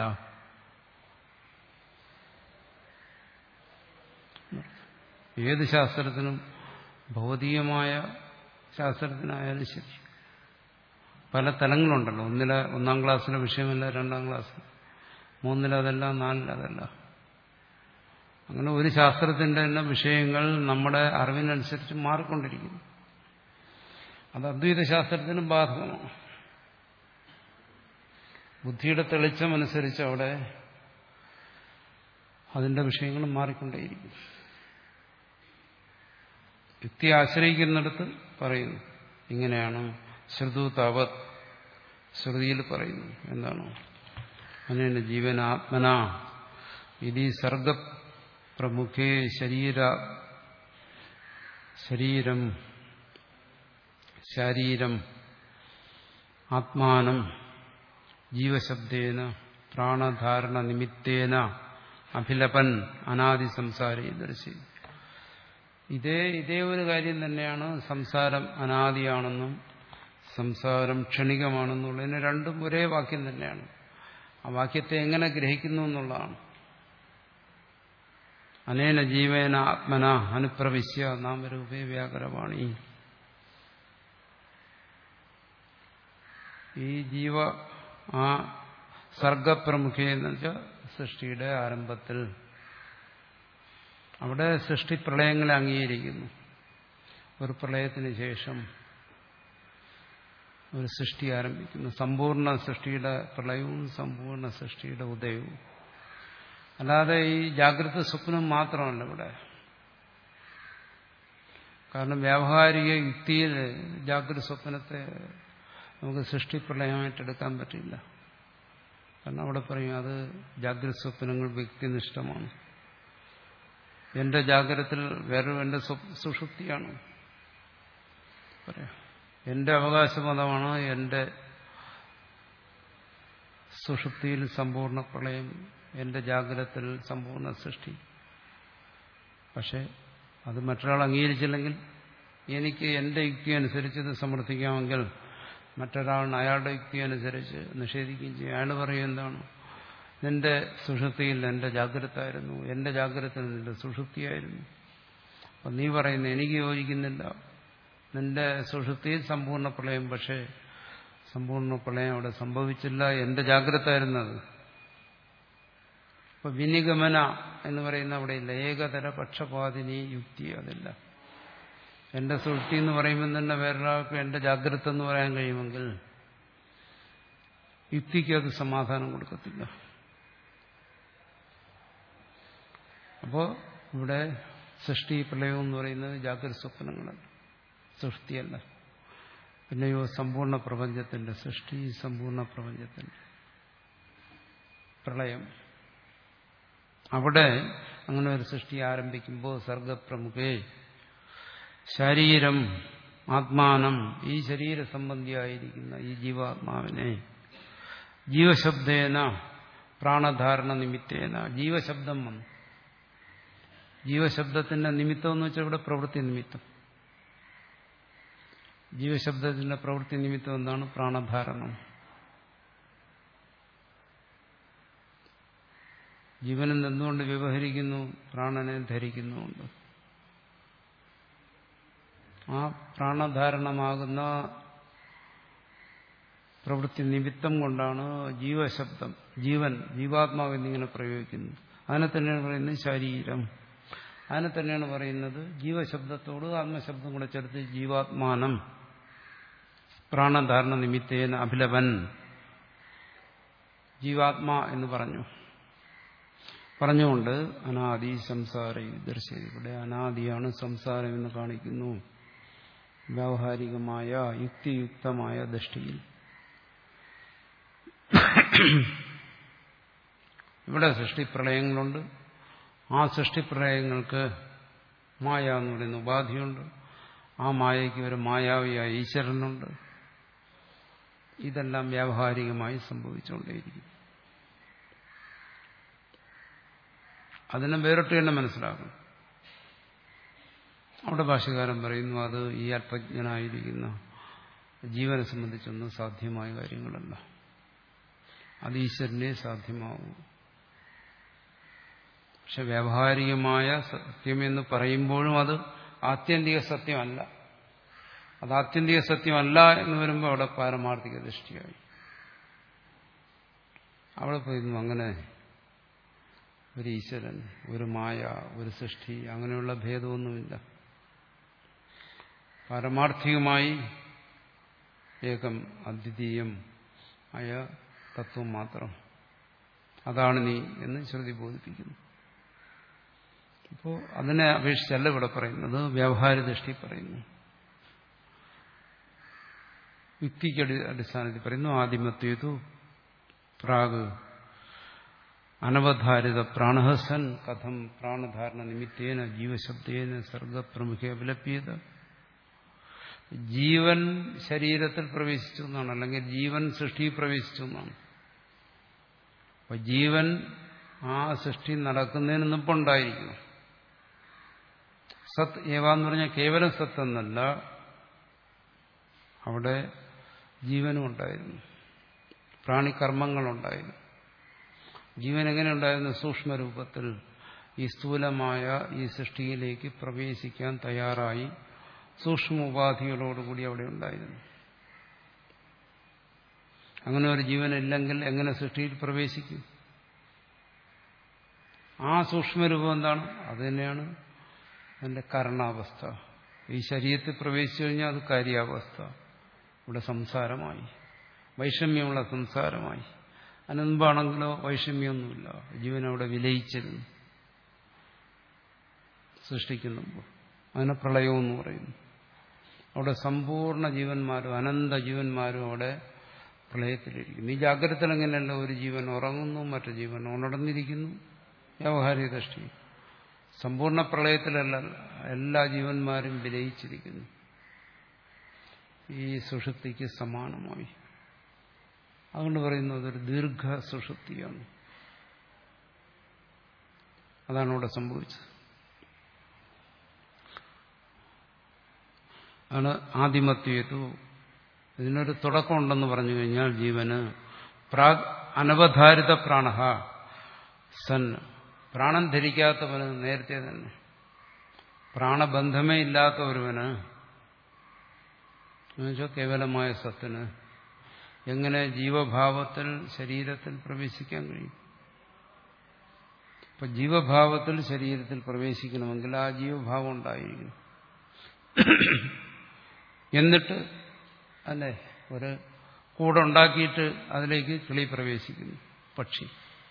ഏത് ശാസ്ത്രത്തിനും ഭൗതികമായ ശാസ്ത്രത്തിനായാലും ശരി പല തലങ്ങളുണ്ടല്ലോ. ഒന്നിലെ ഒന്നാം ക്ലാസ്സിലെ വിഷയമല്ല രണ്ടാം ക്ലാസ്, മൂന്നിലതല്ല, നാലിലതല്ല. അങ്ങനെ ഒരു ശാസ്ത്രത്തിന്റെ തന്നെ വിഷയങ്ങൾ നമ്മുടെ അറിവിനനുസരിച്ച് മാറിക്കൊണ്ടിരിക്കുന്നു. അത് അദ്വൈത ശാസ്ത്രത്തിനും ബാധകമാണ്. ബുദ്ധിയുടെ തെളിച്ചമനുസരിച്ച് അവിടെ അതിന്റെ വിഷയങ്ങളും മാറിക്കൊണ്ടേയിരിക്കും. യുക്തി ആശ്രയിക്കുന്നിടത്ത് പറയുന്നു ഇങ്ങനെയാണ്. ശ്രുതു താവത് ശ്രുതിയിൽ പറയുന്നു എന്താണ്? അങ്ങനെ ജീവനാത്മന ഇതി സർഗപ്രമുഖേ ശരീര ശരീരം ശരീരം ആത്മാനം ജീവശബ്ദേന പ്രാണധാരണ നിമിത്തേന അഭിലപൻ അനാദി സംസാരേ ദർശി. ഇതേ ഇതേ ഒരു കാര്യം തന്നെയാണ് സംസാരം അനാദിയാണെന്നും സംസാരം ക്ഷണികമാണെന്നുള്ളതിന് രണ്ടും ഒരേ വാക്യം തന്നെയാണ്. ആ വാക്യത്തെ എങ്ങനെ ഗ്രഹിക്കുന്നു എന്നുള്ളതാണ്. അനേന ജീവേന ആത്മന അനുപ്രവിശ്യ നാമരൂപേ വ്യാകരവാണി. ഈ ജീവ ആ സർഗപ്രമുഖേ എന്ന് വെച്ചാൽ സൃഷ്ടിയുടെ ആരംഭത്തിൽ അവിടെ സൃഷ്ടി പ്രളയങ്ങളെ അംഗീകരിക്കുന്നു. ഒരു പ്രളയത്തിന് ശേഷം ഒരു സൃഷ്ടി ആരംഭിക്കുന്നു. സമ്പൂർണ്ണ സൃഷ്ടിയുടെ പ്രളയവും സമ്പൂർണ്ണ സൃഷ്ടിയുടെ ഉദയവും. അല്ലാതെ ഈ ജാഗ്രത സ്വപ്നം മാത്രമല്ല ഇവിടെ. കാരണം വ്യാവഹാരിക യുക്തിയിൽ ജാഗ്രത സ്വപ്നത്തെ നമുക്ക് സൃഷ്ടി പ്രളയമായിട്ട് എടുക്കാൻ പറ്റില്ല. കാരണം അവിടെ പറയും അത് ജാഗ്രത സ്വപ്നങ്ങൾ വ്യക്തിനിഷ്ഠമാണ്. എന്റെ ജാഗ്രതത്തിൽ വേറെ എന്റെ സുഷുപ്തിയാണ് പറയാം. എന്റെ അവകാശമതമാണ് എന്റെ സുഷുപ്തിയിൽ സമ്പൂർണ്ണ പ്രളയം, എന്റെ ജാഗ്രതത്തിൽ സമ്പൂർണ്ണ സൃഷ്ടി. പക്ഷെ അത് മറ്റൊരാൾ അംഗീകരിച്ചില്ലെങ്കിൽ എനിക്ക് എന്റെ യുക്തി അനുസരിച്ച് ഇത് സമർത്ഥിക്കാമെങ്കിൽ മറ്റൊരാളിന് അയാളുടെ യുക്തി അനുസരിച്ച് നിഷേധിക്കുകയും ചെയ്യും. അയാൾ പറയും എന്താണ്, നിന്റെ സുഷുപ്തിയിൽ എന്റെ ജാഗ്രതായിരുന്നു, എന്റെ ജാഗ്രതയിൽ നിന്റെ സുഷുപ്തിയായിരുന്നു. അപ്പം നീ പറയുന്നത് എനിക്ക് യോജിക്കുന്നില്ല. നിന്റെ സുഷുപ്തിയിൽ സമ്പൂർണ്ണ പ്രളയം, പക്ഷേ സമ്പൂർണ്ണ പ്രളയം അവിടെ സംഭവിച്ചില്ല, എന്റെ ജാഗ്രതായിരുന്നത്. അപ്പൊ വിനിഗമന എന്ന് പറയുന്ന അവിടെ ഇല്ല. ഏകതര പക്ഷപാതിനി യുക്തി അതില്ല. എന്റെ സുഷുപ്തി എന്ന് പറയുമ്പോൾ തന്നെ വേറൊരാൾക്ക് എന്റെ ജാഗ്രത എന്ന് പറയാൻ കഴിയുമെങ്കിൽ യുക്തിക്ക് അത് സമാധാനം കൊടുക്കത്തില്ല. അപ്പോൾ ഇവിടെ സൃഷ്ടി പ്രളയം എന്ന് പറയുന്നത് ജാഗ്രത സ്വപ്നങ്ങളല്ല, സൃഷ്ടിയല്ല. പിന്നെയോ സമ്പൂർണ്ണ പ്രപഞ്ചത്തിന്റെ സൃഷ്ടി, സമ്പൂർണ്ണ പ്രപഞ്ചത്തിന്റെ പ്രളയം. അവിടെ അങ്ങനെ ഒരു സൃഷ്ടി ആരംഭിക്കുമ്പോൾ സർഗപ്രമുഖേ ശരീരം ആത്മാനം, ഈ ശരീര സംബന്ധിയായിരിക്കുന്ന ഈ ജീവാത്മാവിനെ ജീവശബ്ദേന പ്രാണധാരണ നിമിത്തേന, ജീവശബ്ദം വന്നു. ജീവശബ്ദത്തിന്റെ നിമിത്തം എന്ന് വെച്ചാൽ ഇവിടെ പ്രവൃത്തി നിമിത്തം. ജീവശബ്ദത്തിന്റെ പ്രവൃത്തി നിമിത്തം എന്താണ്? പ്രാണധാരണം. ജീവനിൽ നിന്നുകൊണ്ട് വ്യവഹരിക്കുന്നു, പ്രാണനെ ധരിക്കുന്നുമുണ്ട്. ആ പ്രാണധാരണമാകുന്ന പ്രവൃത്തി നിമിത്തം കൊണ്ടാണ് ജീവശബ്ദം, ജീവൻ, ജീവാത്മാവ് എന്നിങ്ങനെ പ്രയോഗിക്കുന്നത്. അതിനെ തന്നെയാണ് പറയുന്നത് ശരീരം. അതിനെ തന്നെയാണ് പറയുന്നത് ജീവശബ്ദത്തോട് ആത്മശബ്ദം കൂടെ ചേർത്ത് ജീവാത്മാനം പ്രാണധാരണ നിമിത്തേന അഭിലവൻ ജീവാത്മാ എന്ന് പറഞ്ഞു. പറഞ്ഞുകൊണ്ട് അനാദി സംസാര ദർശനം, ഇവിടെ അനാദിയാണ് സംസാരം എന്ന് കാണിക്കുന്നു. വ്യാവഹാരികമായ യുക്തിയുക്തമായ ദൃഷ്ടിയിൽ ഇവിടെ സൃഷ്ടിപ്രളയങ്ങളുണ്ട്. ആ സൃഷ്ടിപ്രളയങ്ങൾക്ക് മായ എന്ന് പറയുന്ന ഉപാധിയുണ്ട്. ആ മായയ്ക്ക് ഒരു മായാവിയായ ഈശ്വരനുണ്ട്. ഇതെല്ലാം വ്യാവഹാരികമായി സംഭവിച്ചുകൊണ്ടേയിരിക്കും. അതിനെ വേറിട്ട് തന്നെ മനസ്സിലാക്കണം. അവിടെ ഭാഷ്യകാരൻ പറയുന്നു അത് ഈ അല്പജ്ഞനായിരിക്കുന്ന ജീവനെ സംബന്ധിച്ചൊന്നും സാധ്യമായ കാര്യങ്ങളല്ല. അത് ഈശ്വരനെ സാധ്യമാവൂ. പക്ഷെ വ്യാവഹാരികമായ സത്യമെന്ന് പറയുമ്പോഴും അത് ആത്യന്തിക സത്യമല്ല. അത് ആത്യന്തിക സത്യമല്ല എന്ന് വരുമ്പോൾ അവിടെ പാരമാർത്ഥിക ദൃഷ്ടിയായി. അവിടെ പറയുന്നു അങ്ങനെ ഒരു ഈശ്വരൻ, ഒരു മായ, ഒരു സൃഷ്ടി, അങ്ങനെയുള്ള ഭേദമൊന്നുമില്ല. പാരമാർത്ഥികമായി ഏകം അദ്വിതീയം ആയ തത്വം മാത്രം, അതാണ് നീ എന്ന് ശ്രുതി ബോധിപ്പിക്കുന്നു. അപ്പോൾ അതിനെ അപേക്ഷിച്ചല്ല ഇവിടെ പറയുന്നത്, വ്യാവഹാര ദൃഷ്ടി പറയുന്നു. യുക്തിക്ക് അടിസ്ഥാനത്തിൽ പറയുന്നു ആദിമത്വേതു പ്രാഗ് അനവധാരിത പ്രാണഹസൻ കഥം പ്രാണധാരണ നിമിത്തേന ജീവശബ്ദേന സർഗപ്രമുഖ വിലപ്പിയത്. ജീവൻ ശരീരത്തിൽ പ്രവേശിച്ചു എന്നാണ്, അല്ലെങ്കിൽ ജീവൻ സൃഷ്ടിയിൽ പ്രവേശിച്ചു എന്നാണ്. അപ്പൊ ജീവൻ ആ സൃഷ്ടി നടക്കുന്നതിന് മുമ്പുണ്ടായിരിക്കണം. സത് ഏവാന്ന് പറഞ്ഞാൽ കേവലം സത്ത് എന്നല്ല, അവിടെ ജീവനും ഉണ്ടായിരുന്നു, പ്രാണികർമ്മങ്ങളുണ്ടായിരുന്നു. ജീവൻ എങ്ങനെ ഉണ്ടായിരുന്നു? സൂക്ഷ്മരൂപത്തിൽ ഈ സ്ഥൂലമായ ഈ സൃഷ്ടിയിലേക്ക് പ്രവേശിക്കാൻ തയ്യാറായി സൂക്ഷ്മ ഉപാധികളോടുകൂടി അവിടെ ഉണ്ടായിരുന്നു. അങ്ങനെ ഒരു ജീവനില്ലെങ്കിൽ എങ്ങനെ സൃഷ്ടിയിൽ പ്രവേശിക്കും? ആ സൂക്ഷ്മരൂപം എന്താണ്? അത് തന്നെയാണ് അതിന്റെ കരണാവസ്ഥ. ഈ ശരീരത്തിൽ പ്രവേശിച്ചു കഴിഞ്ഞാൽ അത് കാര്യാവസ്ഥ. ഇവിടെ സംസാരമായി, വൈഷമ്യമുള്ള സംസാരമായി. അതിന് മുമ്പാണെങ്കിലോ വൈഷമ്യമൊന്നുമില്ല, ജീവൻ അവിടെ വിലയിച്ചിരുന്നു സൃഷ്ടിക്കുമ്പോൾ. അതിനെ പ്രളയമെന്ന് പറയുന്നു. അവിടെ സമ്പൂർണ്ണ ജീവന്മാരും അനന്ത ജീവന്മാരും അവിടെ പ്രളയത്തിലിരിക്കുന്നു. ഈ ജാഗ്രതത്തിൽ എങ്ങനെയല്ല, ഒരു ജീവൻ ഉറങ്ങുന്നു, മറ്റു ജീവൻ ഉണർന്നിരിക്കുന്നു. വ്യാവഹാരിക ദൃഷ്ടി സമ്പൂർണ്ണ പ്രളയത്തിലല്ല, എല്ലാ ജീവന്മാരും വിലയിച്ചിരിക്കുന്നു ഈ സുഷുപ്തിക്ക് സമാനമായി. അതുകൊണ്ട് പറയുന്നത് അതൊരു ദീർഘ സുഷുപ്തിയാണ്. അതാണ് ഇവിടെ സംഭവിച്ചത്. ആണ് ആദിമത്വേതു. ഇതിനൊരു തുടക്കമുണ്ടെന്ന് പറഞ്ഞു കഴിഞ്ഞാൽ ജീവന് പ്രാഗ് അനവധാരിത പ്രാണഹ സൻ, പ്രാണൻ ധരിക്കാത്തവന് നേരത്തെ തന്നെ, പ്രാണബന്ധമേ ഇല്ലാത്ത ഒരുവന്, എന്നുവെച്ചാൽ കേവലമായ സത്തിന് എങ്ങനെ ജീവഭാവത്തിൽ ശരീരത്തിൽ പ്രവേശിക്കാൻ കഴിയും? അപ്പൊ ജീവഭാവത്തിൽ ശരീരത്തിൽ പ്രവേശിക്കണമെങ്കിൽ ആ ജീവഭാവം ഉണ്ടായിരിക്കണം. എന്നിട്ട് അല്ലേ ഒരു കൂടുണ്ടാക്കിയിട്ട് അതിലേക്ക് കിളി പ്രവേശിക്കുന്നു, പക്ഷി.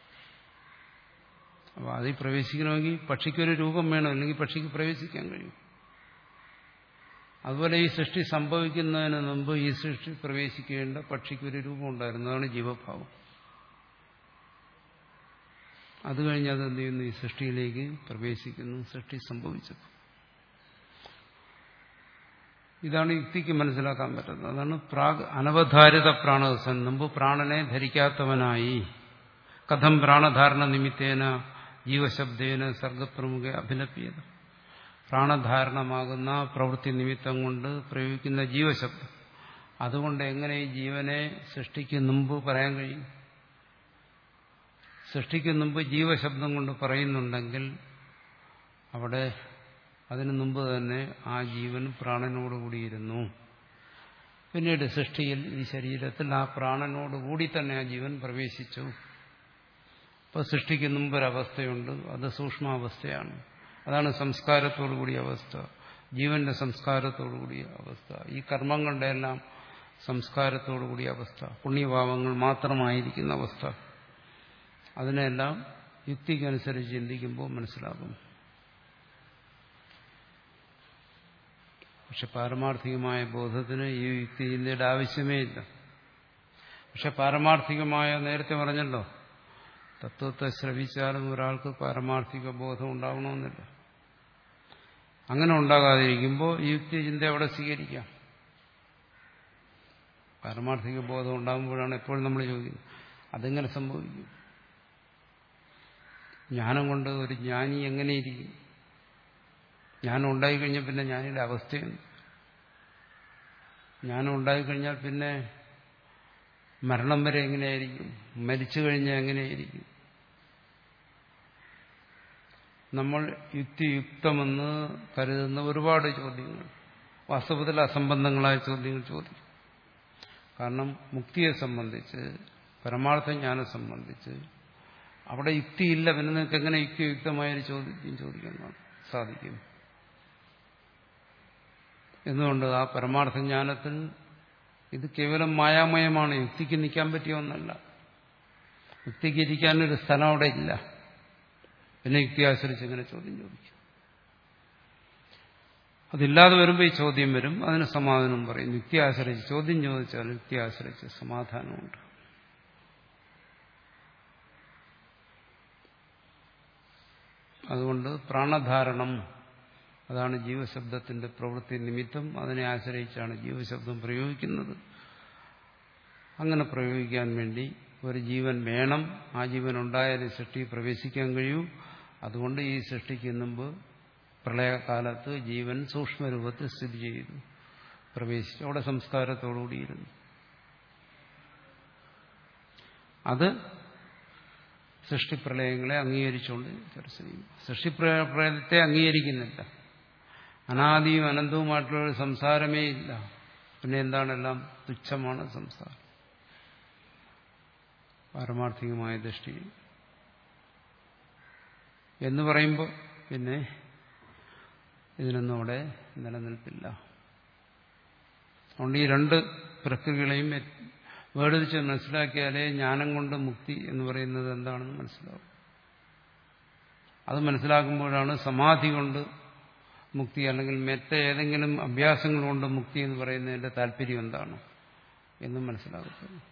അപ്പൊ അതിൽ പ്രവേശിക്കണമെങ്കിൽ പക്ഷിക്കൊരു രൂപം വേണം, അല്ലെങ്കിൽ പക്ഷിക്ക് പ്രവേശിക്കാൻ കഴിയും. അതുപോലെ ഈ സൃഷ്ടി സംഭവിക്കുന്നതിന് മുമ്പ് ഈ സൃഷ്ടി പ്രവേശിക്കേണ്ട പക്ഷിക്കൊരു രൂപം ഉണ്ടായിരുന്നു, അതാണ് ജീവഭാവം. അത് കഴിഞ്ഞ് അത് എന്ത് ചെയ്യുന്നു? ഈ സൃഷ്ടിയിലേക്ക് പ്രവേശിക്കുന്നു, സൃഷ്ടി സംഭവിച്ചത്. ഇതാണ് യുക്തിക്ക് മനസ്സിലാക്കാൻ പറ്റുന്നത്. അതാണ് പ്രാഗ് അനവധാരിത പ്രാണസൻ, മുമ്പ് പ്രാണനെ ധരിക്കാത്തവനായി. കഥം പ്രാണധാരണ നിമിത്തേന ജീവശബ്ദേന സർഗപ്രമുഖ അഭിലപ്യത. പ്രാണധാരണമാകുന്ന പ്രവൃത്തി നിമിത്തം കൊണ്ട് പ്രയോഗിക്കുന്ന ജീവശബ്ദം, അതുകൊണ്ട് എങ്ങനെ ഈ ജീവനെ സൃഷ്ടിക്ക് മുമ്പ് പറയാൻ കഴിയും? സൃഷ്ടിക്ക് മുമ്പ് ജീവശബ്ദം കൊണ്ട് പറയുന്നുണ്ടെങ്കിൽ അവിടെ അതിനു മുമ്പ് തന്നെ ആ ജീവൻ പ്രാണനോടുകൂടിയിരുന്നു. പിന്നീട് സൃഷ്ടിയിൽ ഈ ശരീരത്തിൽ ആ പ്രാണനോടുകൂടി തന്നെ ആ ജീവൻ പ്രവേശിച്ചു. അപ്പോൾ സൃഷ്ടിക്ക് മുമ്പൊരവസ്ഥയുണ്ട്, അത് സൂക്ഷ്മാവസ്ഥയാണ്. അതാണ് സംസ്കാരത്തോടു കൂടിയ അവസ്ഥ, ജീവന്റെ സംസ്കാരത്തോടു കൂടിയ അവസ്ഥ, ഈ കർമ്മങ്ങളുടെ എല്ലാം സംസ്കാരത്തോടു കൂടിയ അവസ്ഥ, പുണ്യഭാവങ്ങൾ മാത്രമായിരിക്കുന്ന അവസ്ഥ. അതിനെല്ലാം യുക്തിക്കനുസരിച്ച് ചിന്തിക്കുമ്പോൾ മനസ്സിലാകും. പക്ഷെ പാരമാർത്ഥികമായ ബോധത്തിന് ഈ യുക്തി ചിന്തയുടെ ആവശ്യമേ ഇല്ല. പക്ഷെ പാരമാർത്ഥികമായ, നേരത്തെ പറഞ്ഞല്ലോ, തത്വത്തെ ശ്രവിച്ചാലും ഒരാൾക്ക് പാരമാർത്ഥിക ബോധം ഉണ്ടാകണമെന്നില്ല. അങ്ങനെ ഉണ്ടാകാതിരിക്കുമ്പോൾ ഈ യുക്തി ചിന്ത അവിടെ സ്വീകരിക്കാം. പാരമാർത്ഥിക ബോധം ഉണ്ടാകുമ്പോഴാണ് എപ്പോഴും നമ്മൾ ചോദിക്കുന്നത്, അതെങ്ങനെ സംഭവിക്കും? ജ്ഞാനം കൊണ്ട് ഒരു ജ്ഞാനി എങ്ങനെയിരിക്കും? ജ്ഞാനം ഉണ്ടായിക്കഴിഞ്ഞാൽ പിന്നെ ജ്ഞാനിയുടെ അവസ്ഥയാണ്. ജ്ഞാനം ഉണ്ടായിക്കഴിഞ്ഞാൽ പിന്നെ മരണം വരെ എങ്ങനെയായിരിക്കും? മരിച്ചു കഴിഞ്ഞാൽ എങ്ങനെയായിരിക്കും? നമ്മൾ യുക്തിയുക്തമെന്ന് കരുതുന്ന ഒരുപാട് ചോദ്യങ്ങൾ, വാസ്തവത്തിൽ അസംബന്ധങ്ങളായ ചോദ്യങ്ങൾ ചോദിക്കും. കാരണം മുക്തിയെ സംബന്ധിച്ച്, പരമാർത്ഥ ജ്ഞാനം സംബന്ധിച്ച് അവിടെ യുക്തിയില്ല. പിന്നെ നിങ്ങൾക്ക് എങ്ങനെ യുക്തിയുക്തമായൊരു ചോദ്യം ചോദിക്കാൻ സാധിക്കും? എന്തുകൊണ്ട്? ആ പരമാർത്ഥ ജ്ഞാനത്തിൽ ഇത് കേവലം മായാമയമാണ്, യുക്തിക്ക് നിൽക്കാൻ പറ്റിയ ഒന്നല്ല. യുക്തിക്ക് ഇരിക്കാനൊരു സ്ഥലം അവിടെ ഇല്ല. പിന്നെ യുക്തി ആശ്രയിച്ച് എങ്ങനെ ചോദ്യം ചോദിക്കും? അതില്ലാതെ വരുമ്പോൾ ഈ ചോദ്യം വരും, അതിന് സമാധാനം പറയും. യുക്തി ആശ്രയിച്ച് ചോദ്യം ചോദിച്ചാൽ യുക്തി ആശ്രയിച്ച് സമാധാനമുണ്ട്. അതുകൊണ്ട് പ്രാണധാരണം, അതാണ് ജീവശബ്ദത്തിന്റെ പ്രവൃത്തി നിമിത്തം. അതിനെ ആശ്രയിച്ചാണ് ജീവശബ്ദം പ്രയോഗിക്കുന്നത്. അങ്ങനെ പ്രയോഗിക്കാൻ വേണ്ടി ഒരു ജീവൻ വേണം. ആ ജീവൻ ഉണ്ടായാലേ സൃഷ്ടി പ്രവേശിക്കാൻ കഴിയൂ. അതുകൊണ്ട് ഈ സൃഷ്ടിക്ക് മുമ്പ് പ്രളയകാലത്ത് ജീവൻ സൂക്ഷ്മരൂപത്തിൽ സ്ഥിതി ചെയ്തു, പ്രവേശിച്ചു, അവിടെ സംസ്കാരത്തോടുകൂടിയിരുന്നു. അത് സൃഷ്ടിപ്രളയങ്ങളെ അംഗീകരിച്ചുകൊണ്ട് ചർച്ച ചെയ്യും. സൃഷ്ടിപ്രളയത്തെ അംഗീകരിക്കുന്നില്ല. അനാദിയും അനന്തവുമായിട്ടുള്ള സംസാരമേ ഇല്ല. പിന്നെ എന്താണെല്ലാം തുച്ഛമാണ് സംസാരം പാരമാർത്ഥികമായ ദൃഷ്ടി എന്ന് പറയുമ്പോൾ പിന്നെ ഇതിനൊന്നും അവിടെ നിലനിൽപ്പില്ല. അതുകൊണ്ട് ഈ രണ്ട് പ്രക്രിയകളെയും വേർതിരിച്ച് മനസ്സിലാക്കിയാലേ ജ്ഞാനം കൊണ്ട് മുക്തി എന്ന് പറയുന്നത് എന്താണെന്ന് മനസ്സിലാവും. അത് മനസ്സിലാക്കുമ്പോഴാണ് സമാധി കൊണ്ട് മുക്തി അല്ലെങ്കിൽ മറ്റ് ഏതെങ്കിലും അഭ്യാസങ്ങൾ കൊണ്ട് മുക്തി എന്ന് പറയുന്നതിന്റെ താല്പര്യം എന്താണ് എന്ന് മനസ്സിലാക്കുന്നത്.